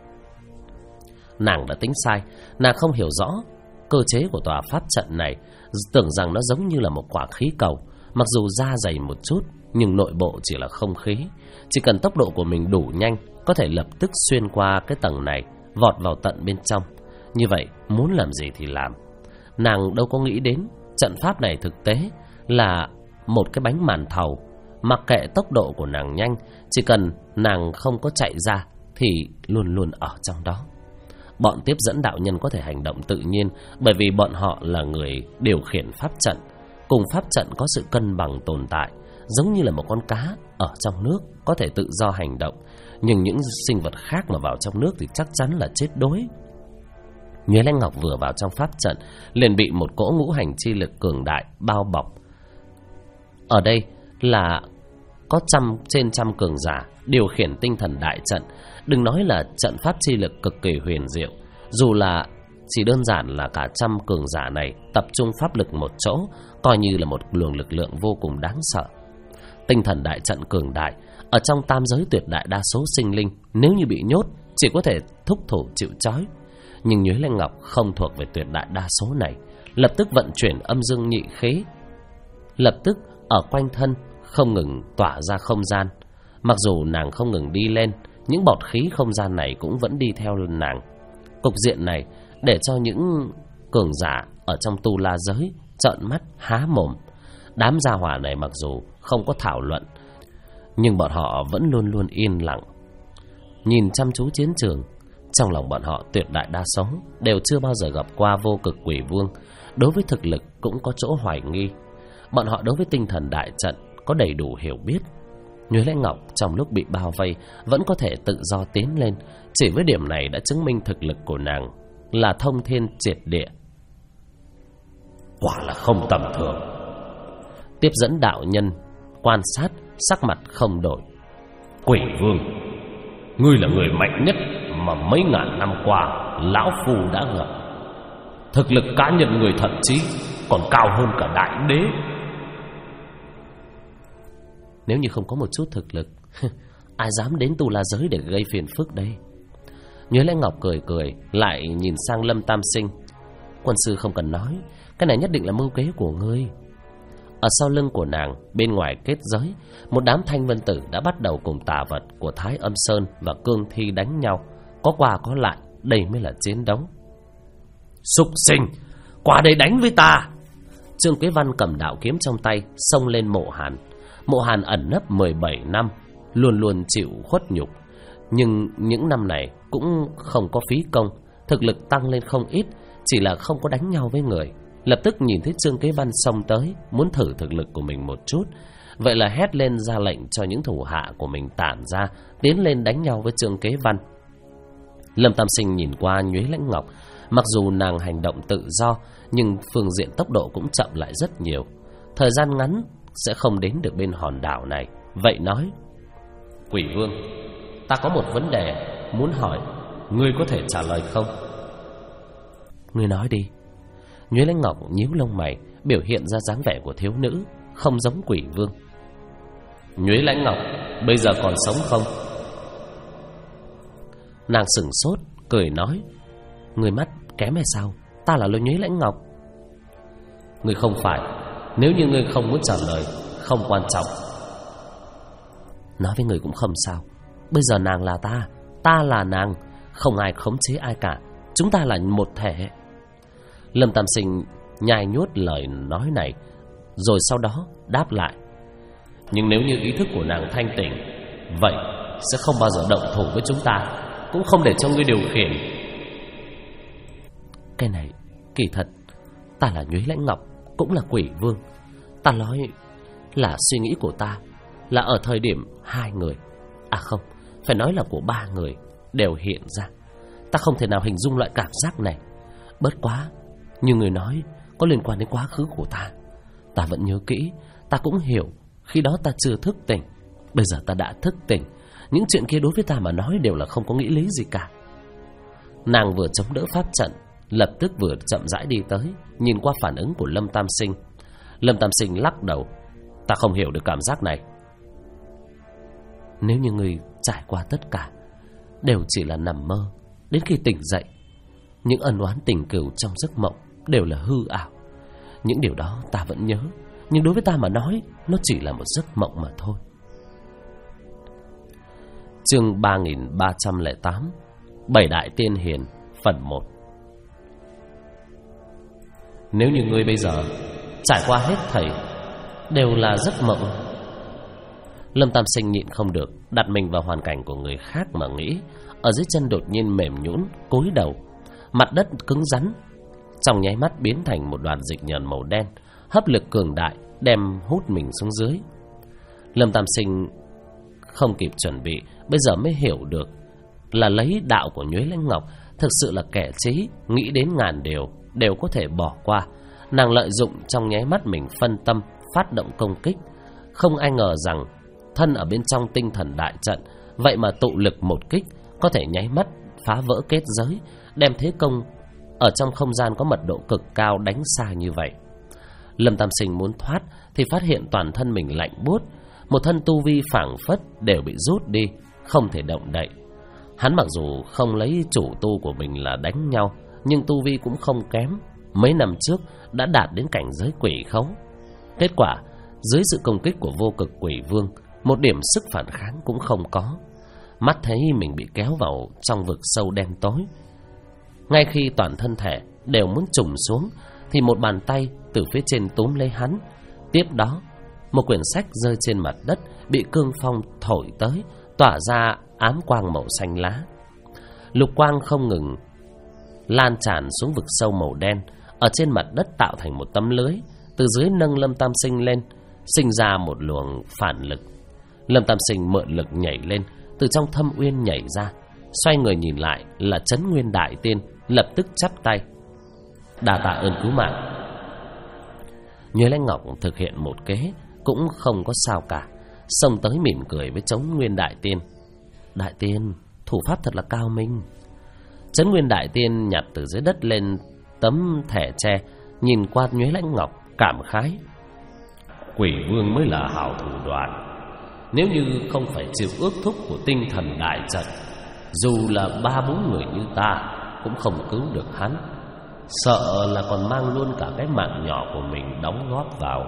Nàng đã tính sai, nàng không hiểu rõ cơ chế của tòa pháp trận này, tưởng rằng nó giống như là một quả khí cầu, mặc dù da dày một chút nhưng nội bộ chỉ là không khí. Chỉ cần tốc độ của mình đủ nhanh, có thể lập tức xuyên qua cái tầng này, vọt vào tận bên trong. Như vậy muốn làm gì thì làm. Nàng đâu có nghĩ đến trận pháp này thực tế là một cái bánh màn thầu. Mặc kệ tốc độ của nàng nhanh, chỉ cần nàng không có chạy ra thì luôn luôn ở trong đó. Bọn tiếp dẫn đạo nhân có thể hành động tự nhiên, bởi vì bọn họ là người điều khiển pháp trận. cùng pháp trận có sự cân bằng tồn tại, giống như là một con cá ở trong nước có thể tự do hành động, nhưng những sinh vật khác mà vào trong nước thì chắc chắn là chết đuối. Nhuế Lãnh Ngọc vừa vào trong pháp trận liền bị một cỗ ngũ hành chi lực cường đại bao bọc. Ở đây là có trên trăm cường giả điều khiển tinh thần đại trận. Đừng nói là trận pháp chi lực cực kỳ huyền diệu, dù là chỉ đơn giản là cả trăm cường giả này tập trung pháp lực một chỗ, coi như là một luồng lực lượng vô cùng đáng sợ. Tinh thần đại trận cường đại, ở trong tam giới tuyệt đại đa số sinh linh nếu như bị nhốt chỉ có thể thúc thủ chịu trói. Nhưng Nhuế Lãnh Ngọc không thuộc về tuyệt đại đa số này, lập tức vận chuyển âm dương nhị khí, lập tức ở quanh thân không ngừng tỏa ra không gian. Mặc dù nàng không ngừng đi lên, những bọt khí không gian này cũng vẫn đi theo nàng. Cục diện này để cho những cường giả ở trong tu la giới trợn mắt há mồm. Đám gia hỏa này mặc dù không có thảo luận, nhưng bọn họ vẫn luôn luôn yên lặng, nhìn chăm chú chiến trường. Trong lòng bọn họ tuyệt đại đa số đều chưa bao giờ gặp qua vô cực quỷ vương, đối với thực lực cũng có chỗ hoài nghi. Bọn họ đối với tinh thần đại trận có đầy đủ hiểu biết. Nhuế Lãnh Ngọc trong lúc bị bao vây vẫn có thể tự do tiến lên, chỉ với điểm này đã chứng minh thực lực của nàng là thông thiên triệt địa. Quả là không tầm thường. Tiếp dẫn đạo nhân quan sát, sắc mặt không đổi. Quỷ vương, ngươi là người mạnh nhất mà mấy ngàn năm qua lão phu đã gặp. Thực lực cá nhân người thậm chí còn cao hơn cả đại đế. Nếu như không có một chút thực lực, ai dám đến tu la giới để gây phiền phức đây? Nhuế Lãnh Ngọc cười cười, lại nhìn sang Lâm Tam Sinh. Quân sư không cần nói, cái này nhất định là mưu kế của ngươi. Ở sau lưng của nàng, bên ngoài kết giới, một đám thanh vân tử đã bắt đầu cùng tà vật của Thái Âm Sơn và Cương Thi đánh nhau. Có qua có lại, đây mới là chiến đấu. Súc sinh, qua đây đánh với ta! Trương Kế Văn cầm đạo kiếm trong tay, xông lên Mộ Hàn. Mộ Hàn ẩn nấp 17 năm, luôn luôn chịu khuất nhục, nhưng những năm này cũng không có phí công, thực lực tăng lên không ít, chỉ là không có đánh nhau với người. Lập tức nhìn thấy Trương Kế Văn xông tới, muốn thử thực lực của mình một chút, vậy là hét lên ra lệnh cho những thủ hạ của mình tản ra, tiến lên đánh nhau với Trương Kế Văn. Lâm Tam Sinh nhìn qua Nhuế Lãnh Ngọc, mặc dù nàng hành động tự do, nhưng phương diện tốc độ cũng chậm lại rất nhiều, thời gian ngắn sẽ không đến được bên hòn đảo này. Vậy nói: Quỷ vương, ta có một vấn đề muốn hỏi, ngươi có thể trả lời không? Ngươi nói đi. Nhuế Lãnh Ngọc nhíu lông mày, biểu hiện ra dáng vẻ của thiếu nữ, không giống quỷ vương. Nhuế Lãnh Ngọc bây giờ còn sống không? Nàng sửng sốt, cười nói: Người mắt kém hay sao? Ta là Nhuế Lãnh Ngọc. Ngươi không phải. Nếu như ngươi không muốn trả lời, không quan trọng. Nói với người cũng không sao. Bây giờ nàng là ta, ta là nàng, không ai khống chế ai cả, chúng ta là một thể. Lâm Tam Sinh nhai nhốt lời nói này, rồi sau đó đáp lại: Nhưng nếu như ý thức của nàng thanh tỉnh, vậy sẽ không bao giờ động thủ với chúng ta, cũng không để cho ngươi điều khiển. Cái này kỳ thật, ta là Nhuế Lãnh Ngọc, cũng là quỷ vương. Ta nói là suy nghĩ của ta là ở thời điểm hai người, à không, phải nói là của ba người đều hiện ra. Ta không thể nào hình dung loại cảm giác này. Bất quá, như người nói, có liên quan đến quá khứ của ta. Ta vẫn nhớ kỹ, ta cũng hiểu, khi đó ta chưa thức tỉnh. Bây giờ ta đã thức tỉnh, những chuyện kia đối với ta mà nói đều là không có nghĩa lý gì cả. Nàng vừa chống đỡ pháp trận, lập tức vừa chậm rãi đi tới, nhìn qua phản ứng của Lâm Tam Sinh. Lâm Tam Sinh lắc đầu: Ta không hiểu được cảm giác này. Nếu như người trải qua tất cả đều chỉ là nằm mơ, đến khi tỉnh dậy, những ân oán tình cừu trong giấc mộng đều là hư ảo. Những điều đó ta vẫn nhớ, nhưng đối với ta mà nói, nó chỉ là một giấc mộng mà thôi. Chương 3308, Bảy Đại Tiên Hiền, phần 1. Nếu như ngươi bây giờ trải qua hết thảy đều là giấc mộng. Lâm Tam Sinh nhịn không được đặt mình vào hoàn cảnh của người khác mà nghĩ. Ở dưới chân đột nhiên mềm nhũn, cúi đầu, mặt đất cứng rắn, trong nháy mắt biến thành một đoàn dịch nhờn màu đen, hấp lực cường đại đem hút mình xuống dưới. Lâm Tam Sinh không kịp chuẩn bị, bây giờ mới hiểu được là lấy đạo của Nhuế Lãnh Ngọc thực sự là kẻ trí, nghĩ đến ngàn điều đều có thể bỏ qua. Nàng lợi dụng trong nháy mắt mình phân tâm phát động công kích. Không ai ngờ rằng thân ở bên trong tinh thần đại trận, vậy mà tụ lực một kích có thể nháy mắt phá vỡ kết giới, đem thế công ở trong không gian có mật độ cực cao đánh xa như vậy. Lâm Tam Sinh muốn thoát thì phát hiện toàn thân mình lạnh buốt, một thân tu vi phảng phất đều bị rút đi, không thể động đậy. Hắn mặc dù không lấy chủ tu của mình là đánh nhau, nhưng tu vi cũng không kém, mấy năm trước đã đạt đến cảnh giới quỷ khấu. Kết quả, dưới sự công kích của vô cực quỷ vương, một điểm sức phản kháng cũng không có. Mắt thấy mình bị kéo vào trong vực sâu đen tối. Ngay khi toàn thân thể đều muốn trùng xuống, thì một bàn tay từ phía trên túm lấy hắn. Tiếp đó, một quyển sách rơi trên mặt đất, bị cương phong thổi tới, tỏa ra ám quang màu xanh lá. Lục quang không ngừng lan tràn xuống vực sâu màu đen, ở trên mặt đất tạo thành một tấm lưới, từ dưới nâng Lâm Tam Sinh lên, sinh ra một luồng phản lực. Lâm Tam Sinh mượn lực nhảy lên, từ trong thâm uyên nhảy ra, xoay người nhìn lại là Trấn Nguyên Đại Tiên, lập tức chắp tay: đa tạ ơn cứu mạng. Nhuế Lãnh Ngọc thực hiện một kế cũng không có sao cả, xông tới mỉm cười với Trấn Nguyên Đại Tiên: Đại Tiên, thủ pháp thật là cao minh. Trấn Nguyên Đại Tiên nhặt từ dưới đất lên tấm thẻ tre, nhìn qua Nhuế Lãnh Ngọc cảm khái: Quỷ vương mới là hảo thủ đoạn. Nếu như không phải chịu ước thúc của tinh thần đại trận, dù là 3-4 người như ta cũng không cứu được hắn. Sợ là còn mang luôn cả cái mạng nhỏ của mình đóng góp vào.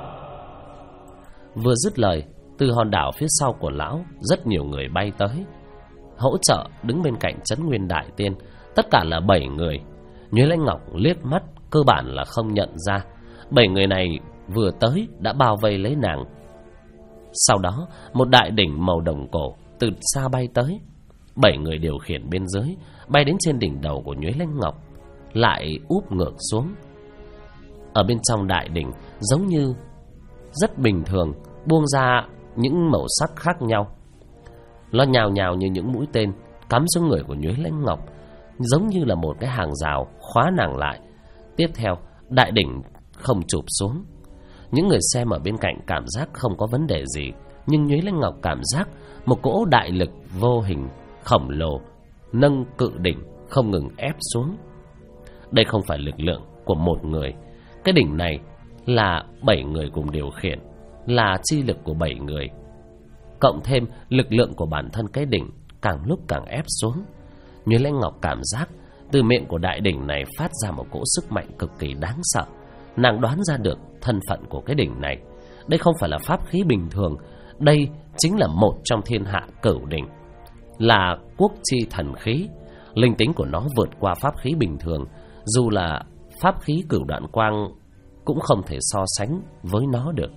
Vừa dứt lời, từ hòn đảo phía sau của lão, rất nhiều người bay tới hỗ trợ đứng bên cạnh Trấn Nguyên Đại Tiên. Tất cả là 7 người. Nhuế Lãnh Ngọc liếc mắt, cơ bản là không nhận ra 7 người này vừa tới đã bao vây lấy nàng. Sau đó, một đại đỉnh màu đồng cổ từ xa bay tới. 7 người điều khiển bên dưới, bay đến trên đỉnh đầu của Nhuế Lãnh Ngọc, lại úp ngược xuống. Ở bên trong đại đỉnh, giống như rất bình thường, buông ra những màu sắc khác nhau. Nó nhào nhào như những mũi tên cắm xuống người của Nhuế Lãnh Ngọc, giống như là một cái hàng rào khóa nàng lại. Tiếp theo, đại đỉnh không chụp xuống. Những người xem ở bên cạnh cảm giác không có vấn đề gì, nhưng Nhuế Lãnh Ngọc cảm giác một cỗ đại lực vô hình khổng lồ nâng cự đỉnh không ngừng ép xuống. Đây không phải lực lượng của một người, cái đỉnh này là 7 người cùng điều khiển, là chi lực của 7 người, cộng thêm lực lượng của bản thân cái đỉnh càng lúc càng ép xuống. Nhuế Lãnh Ngọc cảm giác từ miệng của đại đỉnh này phát ra một cỗ sức mạnh cực kỳ đáng sợ. Nàng đoán ra được thân phận của cái đỉnh này. Đây không phải là pháp khí bình thường, đây chính là một trong thiên hạ cửu đỉnh, là quốc chi thần khí. Linh tính của nó vượt qua pháp khí bình thường, dù là pháp khí cửu đoạn quang cũng không thể so sánh với nó được.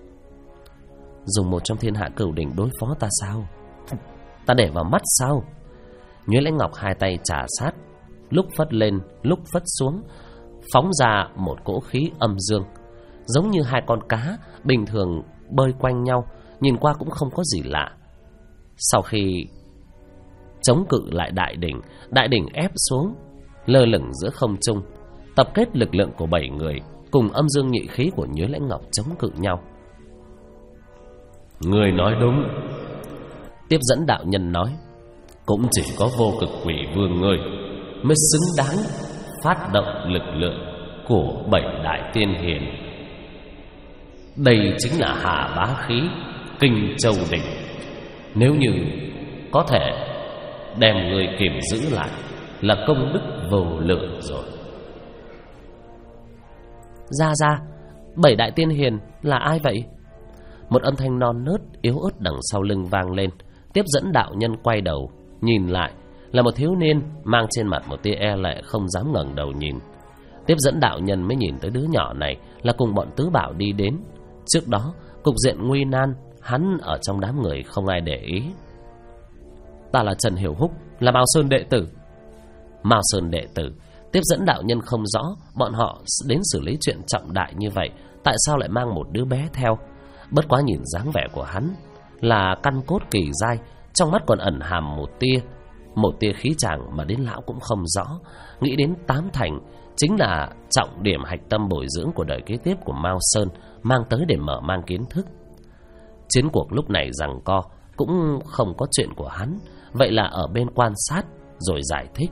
Dùng một trong thiên hạ cửu đỉnh đối phó ta sao? Ta để vào mắt sao? Nhuế Lãnh Ngọc hai tay chà sát, lúc phất lên lúc phất xuống, phóng ra một cỗ khí âm dương, giống như hai con cá bình thường bơi quanh nhau, nhìn qua cũng không có gì lạ. Sau khi chống cự lại đại đỉnh ép xuống, lơ lửng giữa không trung, tập kết lực lượng của 7 người cùng âm dương nhị khí của Nhuế Lãnh Ngọc chống cự nhau. Người nói đúng. Tiếp dẫn đạo nhân nói: Cũng chỉ có vô cực quỷ vương ngươi mới xứng đáng phát động lực lượng của 7 đại tiên hiền. Đây chính là hạ bá khí Kinh Châu Đỉnh. Nếu như có thể đem người kiềm giữ lại là công đức vô lượng rồi. Ra 7 đại tiên hiền là ai vậy? Một âm thanh non nớt yếu ớt đằng sau lưng vang lên. Tiếp dẫn đạo nhân quay đầu nhìn lại, là một thiếu niên mang trên mặt một tia e lệ, không dám ngẩng đầu nhìn. Tiếp dẫn đạo nhân mới nhìn tới đứa nhỏ này là cùng bọn tứ bảo đi đến. Trước đó cục diện nguy nan, hắn ở trong đám người không ai để ý. Ta là Trần Hiểu Húc, là Mao Sơn đệ tử. Mao Sơn đệ tử? Tiếp dẫn đạo nhân không rõ bọn họ đến xử lý chuyện trọng đại như vậy, tại sao lại mang một đứa bé theo. Bất quá nhìn dáng vẻ của hắn là căn cốt kỳ dai, trong mắt còn ẩn hàm một tia khí chàng mà đến lão cũng không rõ. Nghĩ đến tám thành chính là trọng điểm hạch tâm bồi dưỡng của đời kế tiếp của Mao Sơn mang tới để mở mang kiến thức. Chiến cuộc lúc này giằng co cũng không có chuyện của hắn, vậy là ở bên quan sát rồi giải thích.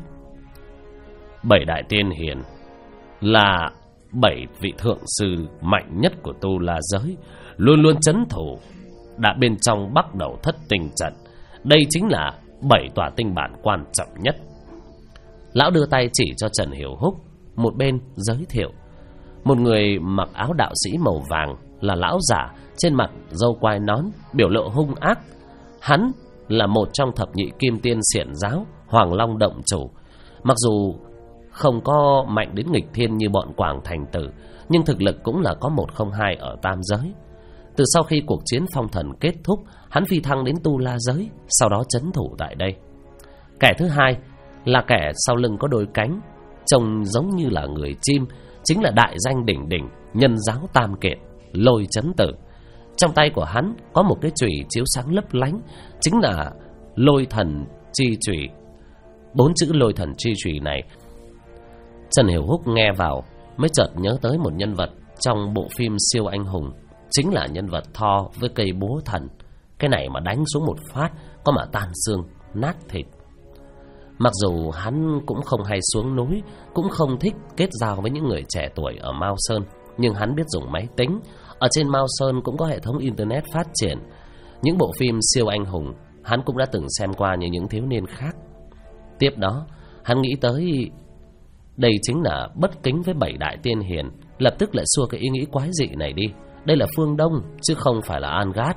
7 đại tiên hiền là 7 vị thượng sư mạnh nhất của Tu La giới, luôn luôn trấn thủ đã bên trong Bắc Đầu Thất Tinh trận. Đây chính là 7 tòa tinh bản quan trọng nhất. Lão đưa tay chỉ cho Trần Hiểu Húc, một bên giới thiệu. Một người mặc áo đạo sĩ màu vàng là lão giả, trên mặt râu quai nón, biểu lộ hung ác. Hắn là một trong thập nhị kim tiên xiển giáo Hoàng Long động chủ. Mặc dù không có mạnh đến nghịch thiên như bọn Quảng Thành Tử, nhưng thực lực cũng là có 102 ở tam giới. Từ sau khi cuộc chiến phong thần kết thúc, hắn phi thăng đến Tu La giới, sau đó trấn thủ tại đây. Kẻ thứ hai là kẻ sau lưng có đôi cánh, trông giống như là người chim, chính là đại danh đỉnh đỉnh nhân giáo tam kiệt Lôi Chấn Tử. Trong tay của hắn có một cái chùy chiếu sáng lấp lánh, chính là Lôi Thần Chi Chùy. 4 chữ Lôi Thần Chi Chùy này, Trần Hiểu Húc nghe vào mới chợt nhớ tới một nhân vật trong bộ phim siêu anh hùng, chính là nhân vật Thor với cây búa thần. Cái này mà đánh xuống một phát có mà tan xương nát thịt. Mặc dù hắn cũng không hay xuống núi, cũng không thích kết giao với những người trẻ tuổi ở Mao Sơn, nhưng hắn biết dùng máy tính. Ở trên Mao Sơn cũng có hệ thống internet phát triển. Những bộ phim siêu anh hùng hắn cũng đã từng xem qua như những thiếu niên khác. Tiếp đó hắn nghĩ tới đây chính là bất kính với 7 đại tiên hiền, lập tức lại xua cái ý nghĩ quái dị này đi. Đây là phương Đông chứ không phải là Angad.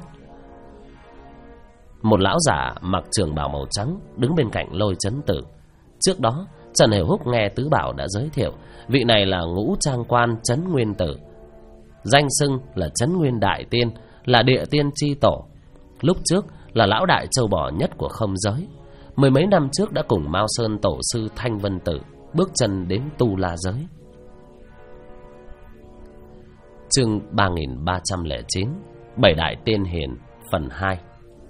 Một lão giả mặc trường bào màu trắng đứng bên cạnh Lôi Chấn Tử. Trước đó Trần Hiểu Húc nghe Tứ Bảo đã giới thiệu, vị này là ngũ trang quan Trấn Nguyên Tử, danh xưng là Trấn Nguyên Đại Tiên, là địa tiên chi tổ. Lúc trước là lão đại châu bò nhất của không giới, 10 mấy năm trước đã cùng Mao Sơn tổ sư Thanh Vân Tử bước chân đến Tu La giới. Chương 3309, 7 đại tiên hiền phần 2.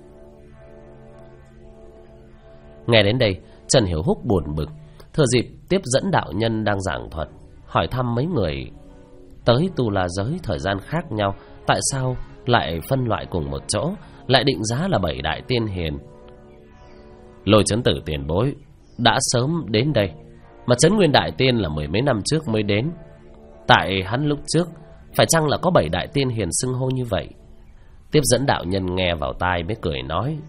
Nghe đến đây, Trần Hiểu Húc buồn bực, thừa dịp tiếp dẫn đạo nhân đang giảng thuật, hỏi thăm mấy người tới Tu La giới thời gian khác nhau, tại sao lại phân loại cùng một chỗ, lại định giá là 7 đại tiên hiền. Lôi Chấn Tử tiền bối đã sớm đến đây, mà Trấn Nguyên Đại Tiên là 10 mấy năm trước mới đến. Tại hắn lúc trước, phải chăng là có 7 đại tiên hiền xưng hô như vậy? Tiếp dẫn đạo nhân nghe vào tai mới cười nói: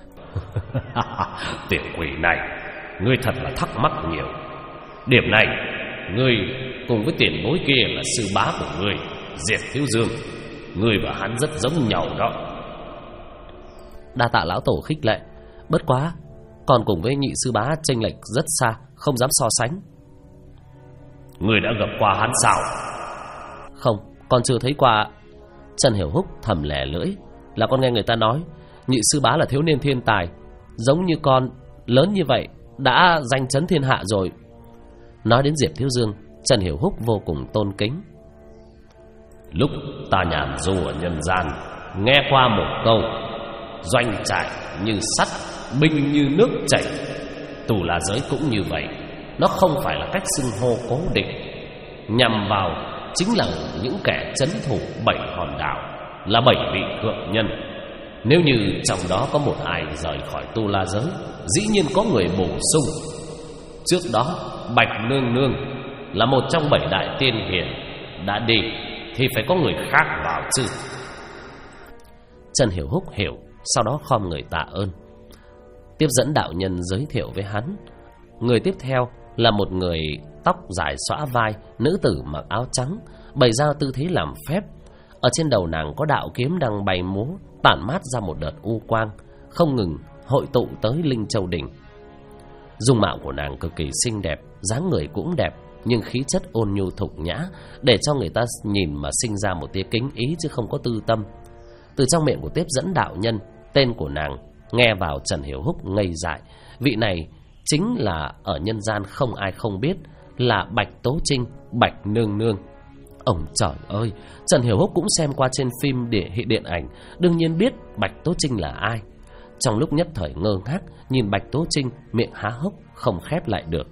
Tiểu quỷ này, ngươi thật là thắc mắc nhiều. Điểm này, ngươi cùng với tiền bối kia là sư bá của ngươi, Diệp Thiếu Dương. Ngươi và hắn rất giống nhau đó. Đa tạ lão tổ khích lệ, bất quá còn cùng với nhị sư bá chênh lệch rất xa, không dám so sánh. Ngươi đã gặp qua hắn sao? Không, con chưa thấy qua. Trần Hiểu Húc thầm lẻ lưỡi, là con nghe người ta nói nhị sư bá là thiếu niên thiên tài, giống như con lớn như vậy đã danh chấn thiên hạ rồi. Nói đến Diệp Thiếu Dương, Trần Hiểu Húc vô cùng tôn kính. Lúc ta nhàn du ở nhân gian, nghe qua một câu: doanh trại như sắt, binh như nước chảy. Tu La giới cũng như vậy, nó không phải là cách xưng hô cố định, nhằm vào chính là những kẻ trấn thủ 7 hòn đảo, là 7 vị thượng nhân. Nếu như trong đó có một ai rời khỏi Tu La giới, dĩ nhiên có người bổ sung. Trước đó Bạch Nương Nương là một trong 7 đại tiên hiền, đã đi thì phải có người khác vào chứ. Trần Hiểu Húc hiểu, sau đó khom người tạ ơn. Tiếp dẫn đạo nhân giới thiệu với hắn. Người tiếp theo là một người tóc dài xõa vai, nữ tử mặc áo trắng, bày ra tư thế làm phép. Ở trên đầu nàng có đạo kiếm đang bay múa, tản mát ra một đợt u quang, không ngừng hội tụ tới Linh Châu đỉnh. Dung mạo của nàng cực kỳ xinh đẹp, dáng người cũng đẹp, nhưng khí chất ôn nhu thục nhã, để cho người ta nhìn mà sinh ra một tia kính ý chứ không có tư tâm. Từ trong miệng của tiếp dẫn đạo nhân, tên của nàng nghe vào Trần Hiểu Húc ngây dại. Vị này chính là ở nhân gian không ai không biết, là Bạch Tố Trinh, Bạch Nương Nương. Ông trời ơi, Trần Hiểu Húc cũng xem qua trên phim điện ảnh, đương nhiên biết Bạch Tố Trinh là ai. Trong lúc nhất thời ngơ ngác, nhìn Bạch Tố Trinh, miệng há hốc không khép lại được.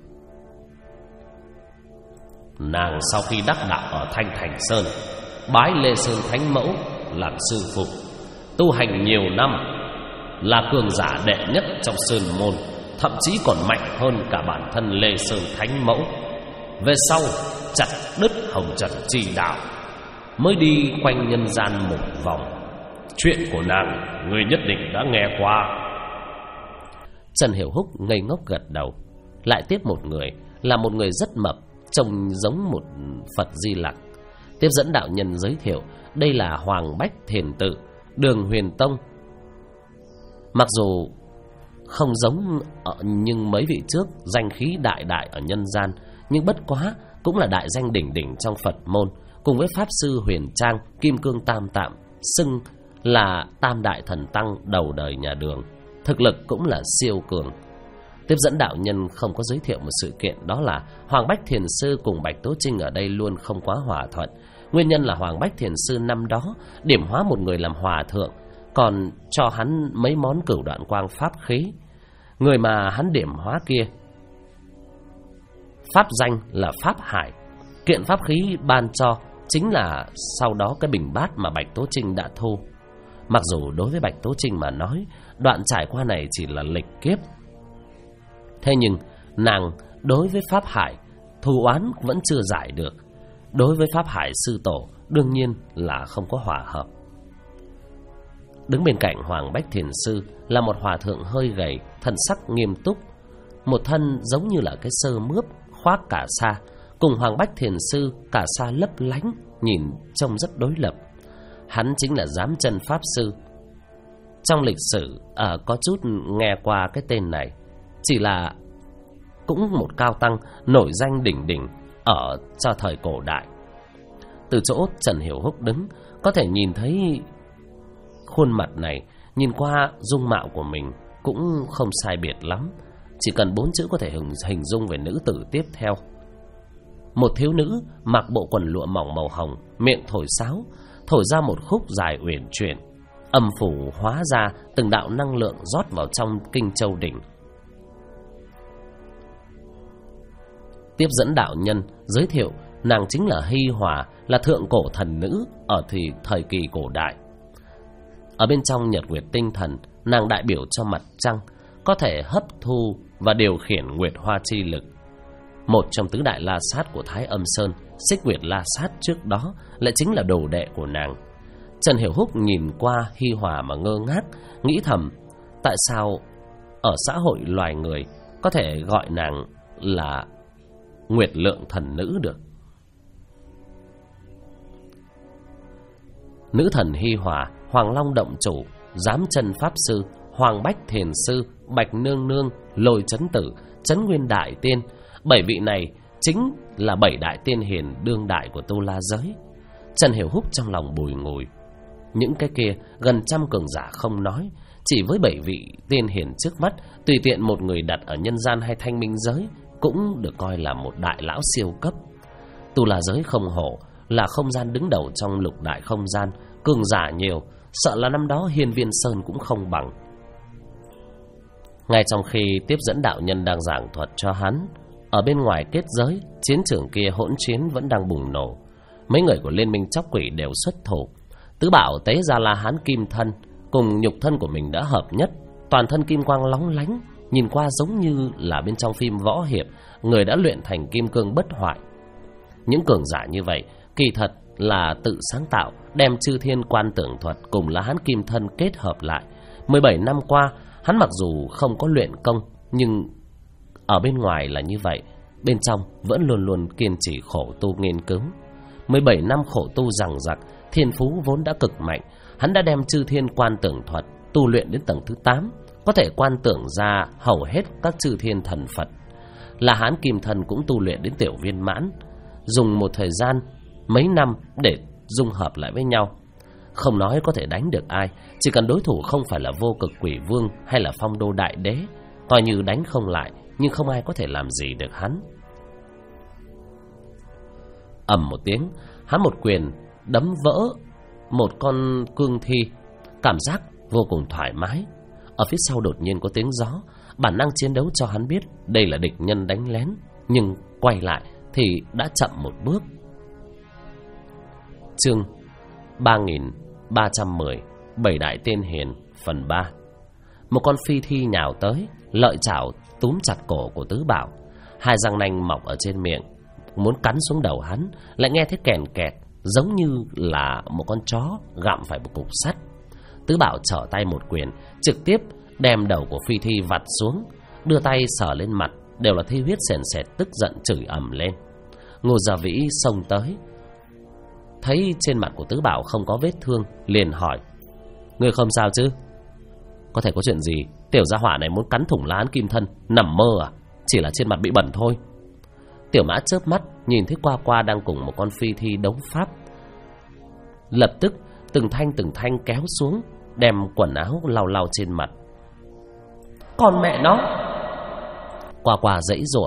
Nàng sau khi đắc đạo ở Thanh Thành Sơn, bái Lê Sơn Thánh Mẫu làm sư phụ, tu hành nhiều năm, là cường giả đệ nhất trong sơn môn, thậm chí còn mạnh hơn cả bản thân Lê Sơn Thánh Mẫu. Về sau chặt đứt hồng trần chi đạo, mới đi quanh nhân gian một vòng. Chuyện của nàng người nhất định đã nghe qua. Trần Hiểu Húc ngây ngốc gật đầu. Lại tiếp một người, là một người rất mập, trông giống một Phật Di Lặc. Tiếp dẫn đạo nhân giới thiệu, đây là Hoàng Bách Thiền Tự, Đường Huyền Tông. Mặc dù không giống nhưng mấy vị trước danh khí đại đại ở nhân gian, nhưng bất quá cũng là đại danh đỉnh đỉnh trong Phật môn, cùng với Pháp Sư Huyền Trang, Kim Cương Tam Tạm, xưng là tam đại thần tăng đầu đời nhà Đường. Thực lực cũng là siêu cường. Tiếp dẫn đạo nhân không có giới thiệu một sự kiện, đó là Hoàng Bách Thiền Sư cùng Bạch Tố Trinh ở đây luôn không quá hòa thuận. Nguyên nhân là Hoàng Bách Thiền Sư năm đó điểm hóa một người làm hòa thượng, còn cho hắn mấy món cửu đoạn quang pháp khí. Người mà hắn điểm hóa kia pháp danh là Pháp Hải. Kiện pháp khí ban cho chính là sau đó cái bình bát mà Bạch Tố Trinh đã thu. Mặc dù đối với Bạch Tố Trinh mà nói, đoạn trải qua này chỉ là lịch kiếp, thế nhưng nàng đối với Pháp Hải thù oán vẫn chưa giải được. Đối với Pháp Hải sư tổ đương nhiên là không có hòa hợp. Đứng bên cạnh Hoàng Bách Thiền Sư là một hòa thượng hơi gầy, thân sắc nghiêm túc, một thân giống như là cái sơ mướp khoác cả sa, cùng Hoàng Bách Thiền Sư cả sa lấp lánh, nhìn trông rất đối lập. Hắn chính là Giám Chân Pháp Sư. Trong lịch sử có chút nghe qua cái tên này, chỉ là cũng một cao tăng nổi danh đỉnh đỉnh ở cho thời cổ đại. Từ chỗ Trần Hiểu Húc đứng, có thể nhìn thấy khuôn mặt này, nhìn qua dung mạo của mình cũng không sai biệt lắm. Chỉ cần 4 chữ có thể hình dung về nữ tử tiếp theo. Một thiếu nữ mặc bộ quần lụa mỏng màu hồng, miệng thổi sáo, thổi ra một khúc dài uyển chuyển. Âm phủ hóa ra từng đạo năng lượng rót vào trong Kinh Châu Đỉnh. Tiếp dẫn đạo nhân giới thiệu nàng chính là Hi Hòa, là thượng cổ thần nữ ở thời kỳ cổ đại. Ở bên trong Nhật Nguyệt Tinh Thần, nàng đại biểu cho mặt trăng, có thể hấp thu và điều khiển Nguyệt Hoa chi lực. Một trong tứ đại La Sát của Thái Âm Sơn, Xích Nguyệt La Sát trước đó lại chính là đồ đệ của nàng. Trần Hiểu Húc nhìn qua Hi Hòa mà ngơ ngác, nghĩ thầm tại sao ở xã hội loài người có thể gọi nàng là Nguyệt Lượng thần nữ được. Nữ thần Hi Hòa, Hoàng Long Động Chủ, Giám Chân Pháp Sư, Hoàng Bách Thiền Sư, Bạch Nương Nương, Lôi Chấn Tử, Chấn Nguyên Đại Tiên, 7 vị này chính là 7 đại tiên hiền đương đại của Tu La giới. Trần Hiểu Húc trong lòng bùi ngùi. Những cái kia gần 100 cường giả không nói, chỉ với 7 vị tiên hiền trước mắt, tùy tiện một người đặt ở nhân gian hay thanh minh giới cũng được coi là một đại lão siêu cấp. Tu La giới không hổ là không gian đứng đầu trong lục đại không gian, cường giả nhiều, sợ là năm đó Hiên Viên Sơn cũng không bằng. Ngay trong khi tiếp dẫn đạo nhân đang giảng thuật cho hắn, ở bên ngoài kết giới, chiến trường kia hỗn chiến vẫn đang bùng nổ. Mấy người của Liên minh Chóc Quỷ đều xuất thủ. Tứ bảo Tế Gia La Hán kim thân cùng nhục thân của mình đã hợp nhất, toàn thân kim quang lóng lánh, nhìn qua giống như là bên trong phim võ hiệp, người đã luyện thành kim cương bất hoại. Những cường giả như vậy kỳ thật là tự sáng tạo, đem Chư Thiên Quan Tưởng Thuật cùng La Hán kim thân kết hợp lại. 17 năm qua, hắn mặc dù không có luyện công, nhưng ở bên ngoài là như vậy, bên trong vẫn luôn luôn kiên trì khổ tu nghiên cứu. 17 năm khổ tu rằng giặc, thiên phú vốn đã cực mạnh, hắn đã đem Chư Thiên Quan Tưởng Thuật tu luyện đến tầng thứ 8, có thể quan tưởng ra hầu hết các chư thiên thần Phật. La Hán kim thần cũng tu luyện đến tiểu viên mãn, dùng một thời gian mấy năm để dung hợp lại với nhau. Không nói có thể đánh được ai, chỉ cần đối thủ không phải là Vô Cực Quỷ Vương hay là Phong Đô Đại Đế, coi như đánh không lại, nhưng không ai có thể làm gì được hắn. Ầm một tiếng, Hắn một quyền đấm vỡ một con cương thi, cảm giác vô cùng thoải mái. Ở phía sau đột nhiên có tiếng gió, bản năng chiến đấu cho hắn biết đây là địch nhân đánh lén, nhưng quay lại thì đã chậm một bước. Chương 3310 Bảy đại tiên hiền phần 3. Một con phi thi nhào tới, lợi chảo túm chặt cổ của Tứ Bảo. Hai răng nanh mọc ở trên miệng, muốn cắn xuống đầu hắn, lại nghe thấy kèn kẹt, giống như là một con chó gặm phải một cục sắt. Tứ Bảo trở tay một quyền, trực tiếp đem đầu của phi thi vặt xuống, đưa tay sờ lên mặt, đều là thi huyết sền sệt, tức giận chửi ầm lên. Ngô Gia Vĩ xông tới, thấy trên mặt của Tứ Bảo không có vết thương, liền hỏi: "Ngươi không sao chứ?" "Có thể có chuyện gì? Tiểu gia hỏa này muốn cắn thủng lá kim thân, nằm mơ à? Chỉ là trên mặt bị bẩn thôi." Tiểu Mã chớp mắt nhìn thấy Qua Qua đang cùng một con phi thi đấu pháp, lập tức từng thanh kéo xuống, đem quần áo lau lau trên mặt. "Con mẹ nó!" Qua Qua giãy giụa: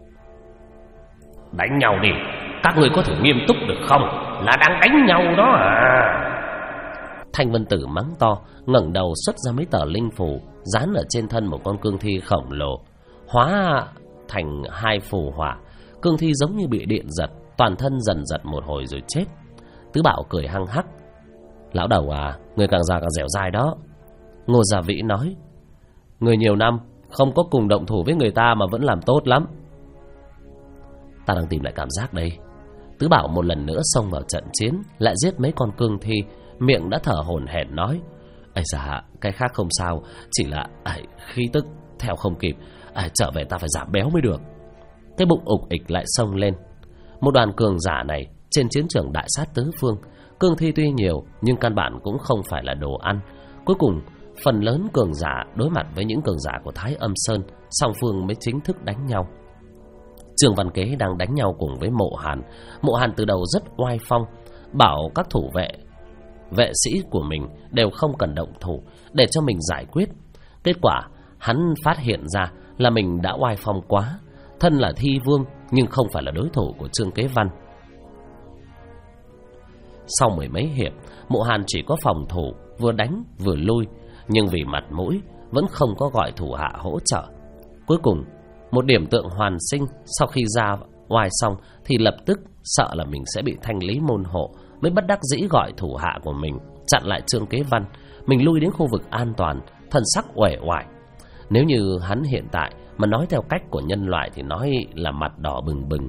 "Đánh nhau đi, các ngươi có thể nghiêm túc được không? Là đang đánh nhau đó à?" Thanh Vân Tử mắng to, ngẩng đầu xuất ra mấy tờ linh phù dán ở trên thân một con cương thi khổng lồ, hóa thành hai phù hỏa. Cương thi giống như bị điện giật, toàn thân dần giật một hồi rồi chết. Tứ Bảo cười hăng hắc: "Lão đầu à, người càng già càng dẻo dai đó." Ngô Gia Vĩ nói: "Người nhiều năm không có cùng động thủ với người ta mà vẫn làm tốt lắm." "Ta đang tìm lại cảm giác đây." Tứ Bảo một lần nữa xông vào trận chiến, lại giết mấy con cương thi, miệng đã thở hổn hển nói: "Ây da, cái khác không sao, chỉ là khí tức theo không kịp, trở về ta phải giảm béo mới được." Cái bụng ục ịch lại xông lên. Một đoàn cường giả này trên chiến trường đại sát tứ phương, cương thi tuy nhiều nhưng căn bản cũng không phải là đồ ăn. Cuối cùng phần lớn cường giả đối mặt với những cường giả của Thái Âm Sơn, song phương mới chính thức đánh nhau. Trương Văn Kế đang đánh nhau cùng với Mộ Hàn. Mộ Hàn từ đầu rất oai phong, bảo các thủ vệ sĩ của mình đều không cần động thủ, để cho mình giải quyết. Kết quả hắn phát hiện ra là mình đã oai phong quá, thân là thi vương nhưng không phải là đối thủ của Trương Kế Văn. Sau mười mấy hiệp, Mộ Hàn chỉ có phòng thủ, vừa đánh vừa lui, nhưng vì mặt mũi vẫn không có gọi thủ hạ hỗ trợ. Cuối cùng một điểm tượng hoàn sinh, sau khi ra oai xong thì lập tức sợ là mình sẽ bị thanh lý môn hộ, mới bất đắc dĩ gọi thủ hạ của mình chặn lại Trương Kế Văn. Mình lui đến khu vực an toàn, thân sắc uể oải. Nếu như hắn hiện tại mà nói theo cách của nhân loại thì nói là mặt đỏ bừng bừng.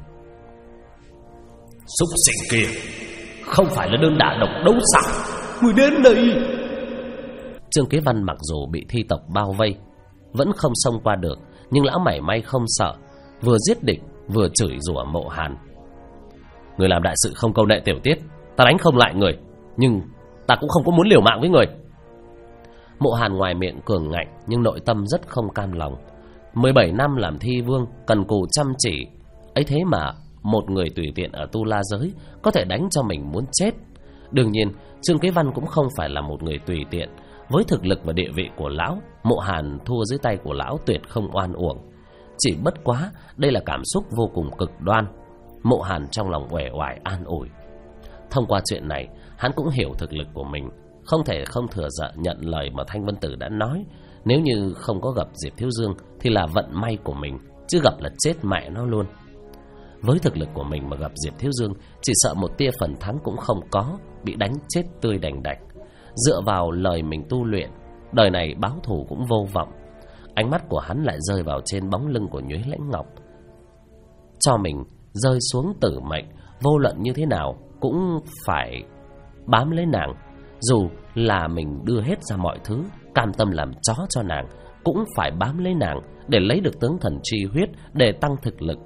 "Súc sinh kia, không phải là đơn đả độc đấu sao? Người đến đây!" Trương Kế Văn mặc dù bị thi tộc bao vây, vẫn không xông qua được, nhưng lão mảy may không sợ, vừa giết địch vừa chửi rủa Mộ Hàn: "Người làm đại sự không câu nệ tiểu tiết, ta đánh không lại người, nhưng ta cũng không có muốn liều mạng với người." Mộ Hàn ngoài miệng cường ngạnh nhưng nội tâm rất không cam lòng. 17 năm làm thi vương, cần cù chăm chỉ, ấy thế mà một người tùy tiện ở Tu La giới có thể đánh cho mình muốn chết. Đương nhiên Trương Kế Văn cũng không phải là một người tùy tiện. Với thực lực và địa vị của lão, Mộ Hàn thua dưới tay của lão tuyệt không oan uổng. Chỉ bất quá đây là cảm xúc vô cùng cực đoan. Mộ Hàn trong lòng uể oải an ủi. Thông qua chuyện này, hắn cũng hiểu thực lực của mình, không thể không thừa nhận lời mà Thanh Vân Tử đã nói. Nếu như không có gặp Diệp Thiếu Dương thì là vận may của mình, chứ gặp là chết mẹ nó luôn. Với thực lực của mình mà gặp Diệp Thiếu Dương, chỉ sợ một tia phần thắng cũng không có, bị đánh chết tươi đành đạch. Dựa vào lời mình tu luyện, đời này báo thù cũng vô vọng. Ánh mắt của hắn lại rơi vào trên bóng lưng của Nhuế Lãnh Ngọc. Cho mình rơi xuống tử mệnh, vô luận như thế nào cũng phải bám lấy nàng. Dù là mình đưa hết ra mọi thứ, cam tâm làm chó cho nàng, cũng phải bám lấy nàng để lấy được tướng thần chi huyết, để tăng thực lực.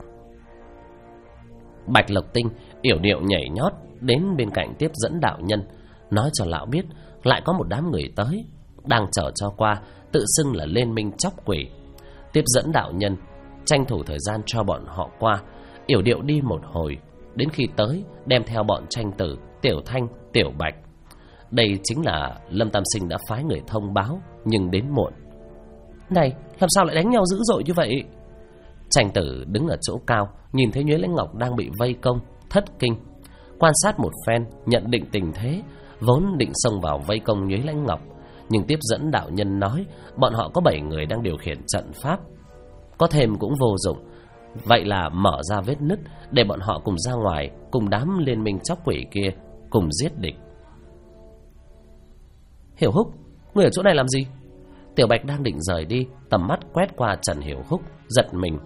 Bạch Lộc Tinh yểu điệu nhảy nhót đến bên cạnh tiếp dẫn đạo nhân, nói cho lão biết lại có một đám người tới, đang chờ cho qua, tự xưng là Liên Minh Chóc Quỷ. Tiếp dẫn đạo nhân tranh thủ thời gian cho bọn họ qua, yểu điệu đi một hồi, đến khi tới đem theo bọn tranh tử Tiểu Thanh, Tiểu Bạch. Đây chính là Lâm Tam Sinh đã phái người thông báo, nhưng đến muộn. "Này, làm sao lại đánh nhau dữ dội như vậy?" Tranh tử đứng ở chỗ cao, nhìn thấy Nhuế Lãnh Ngọc đang bị vây công, thất kinh. Quan sát một phen, nhận định tình thế, vốn định xông vào vây công Nhuế Lãnh Ngọc, nhưng tiếp dẫn đạo nhân nói bọn họ có 7 người đang điều khiển trận pháp, có thêm cũng vô dụng. Vậy là mở ra vết nứt để bọn họ cùng ra ngoài, cùng đám liên minh chóc quỷ kia cùng giết địch. Hiểu Húc, ngươi ở chỗ này làm gì? Tiểu Bạch đang định rời đi, tầm mắt quét qua Trần Hiểu Húc, giật mình.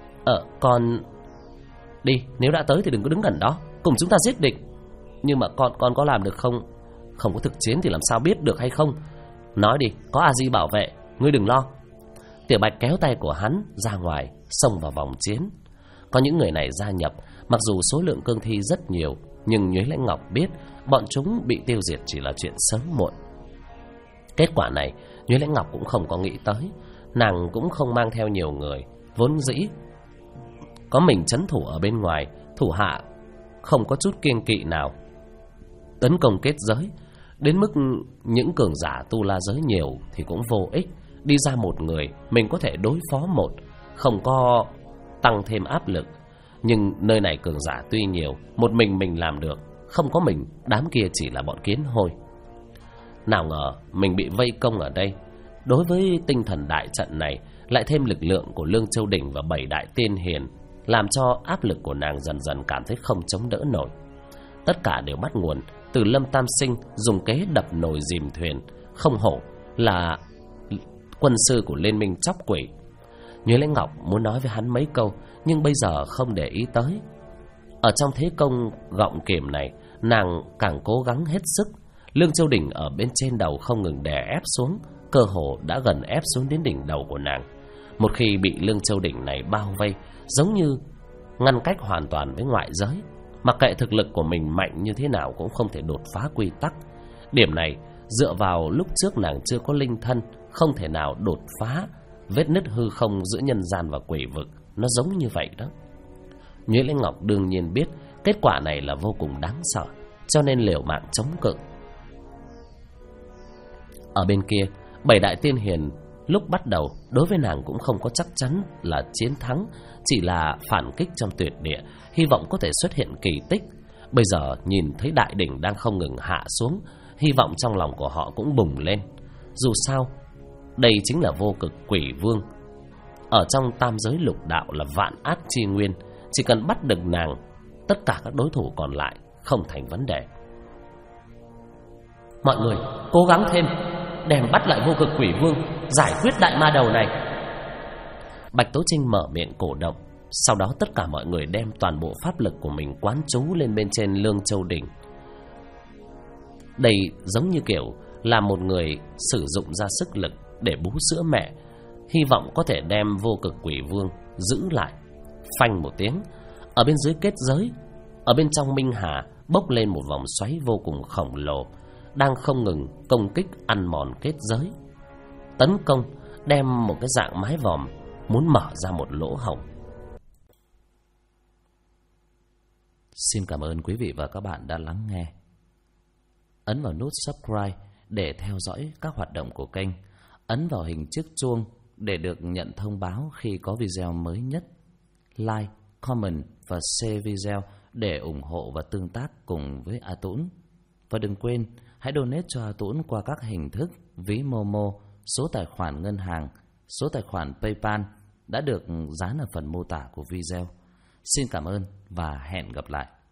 Con đi, nếu đã tới thì đừng có đứng gần đó, cùng chúng ta giết địch. Nhưng mà con có làm được không? Không có thực chiến thì làm sao biết được hay không? Nói đi, có A Di bảo vệ, ngươi đừng lo. Tiểu Bạch kéo tay của hắn ra ngoài, xông vào vòng chiến. Có những người này gia nhập, mặc dù số lượng cương thi rất nhiều, nhưng Nhuế Lãnh Ngọc biết bọn chúng bị tiêu diệt chỉ là chuyện sớm muộn. Kết quả này Nhuế Lãnh Ngọc cũng không có nghĩ tới. Nàng cũng không mang theo nhiều người, vốn dĩ có mình trấn thủ ở bên ngoài, thủ hạ không có chút kiêng kỵ nào tấn công kết giới. Đến mức những cường giả tu la giới nhiều thì cũng vô ích. Đi ra một người mình có thể đối phó một, không có tăng thêm áp lực. Nhưng nơi này cường giả tuy nhiều, một mình làm được, không có mình đám kia chỉ là bọn kiến hôi. Nào ngờ mình bị vây công ở đây. Đối với tinh thần đại trận này, lại thêm lực lượng của Lương Châu Đỉnh và 7 đại tiên hiền, làm cho áp lực của nàng dần dần cảm thấy không chống đỡ nổi. Tất cả đều bắt nguồn từ Lâm Tam Sinh dùng kế đập nồi dìm thuyền, không hổ là quân sư của liên minh chóc quỷ. Nhuế Lãnh Ngọc muốn nói với hắn mấy câu, nhưng bây giờ không để ý tới. Ở trong thế công gọng kìm này, nàng càng cố gắng hết sức. Lương Châu Đỉnh ở bên trên đầu không ngừng đè ép xuống, cơ hồ đã gần ép xuống đến đỉnh đầu của nàng. Một khi bị Lương Châu Đỉnh này bao vây, giống như ngăn cách hoàn toàn với ngoại giới. Mặc kệ thực lực của mình mạnh như thế nào cũng không thể đột phá quy tắc. Điểm này dựa vào lúc trước nàng chưa có linh thân, không thể nào đột phá vết nứt hư không giữa nhân gian và quỷ vực. Nó giống như vậy đó. Nhuế Lãnh Ngọc đương nhiên biết kết quả này là vô cùng đáng sợ, cho nên liều mạng chống cự. Ở bên kia, 7 đại tiên hiền lúc bắt đầu đối với nàng cũng không có chắc chắn là chiến thắng, chỉ là phản kích trong tuyệt địa, hy vọng có thể xuất hiện kỳ tích. Bây giờ nhìn thấy đại đỉnh đang không ngừng hạ xuống, hy vọng trong lòng của họ cũng bùng lên. Dù sao, đây chính là vô cực quỷ vương. Ở trong tam giới lục đạo là vạn ác chi nguyên, chỉ cần bắt được nàng, tất cả các đối thủ còn lại không thành vấn đề. Mọi người cố gắng thêm, đem bắt lại vô cực quỷ vương, giải quyết đại ma đầu này. Bạch Tố Trinh mở miệng cổ động. Sau đó tất cả mọi người đem toàn bộ pháp lực của mình quán trú lên bên trên Lương Châu Đỉnh. Đây giống như kiểu là một người sử dụng ra sức lực để bú sữa mẹ, hy vọng có thể đem vô cực quỷ vương giữ lại. Phanh một tiếng, ở bên dưới kết giới, ở bên trong Minh Hà bốc lên một vòng xoáy vô cùng khổng lồ, đang không ngừng công kích ăn mòn kết giới, tấn công, đem một cái dạng mái vòm muốn mở ra một lỗ hổng. Xin cảm ơn quý vị và các bạn đã lắng nghe. Ấn vào nút subscribe để theo dõi các hoạt động của kênh. Ấn vào hình chiếc chuông để được nhận thông báo khi có video mới nhất. Like, comment và share video để ủng hộ và tương tác cùng với A Tũng. Và đừng quên, hãy donate cho A Tũng qua các hình thức ví Momo, số tài khoản ngân hàng, số tài khoản PayPal đã được dán ở phần mô tả của video. Xin cảm ơn và hẹn gặp lại.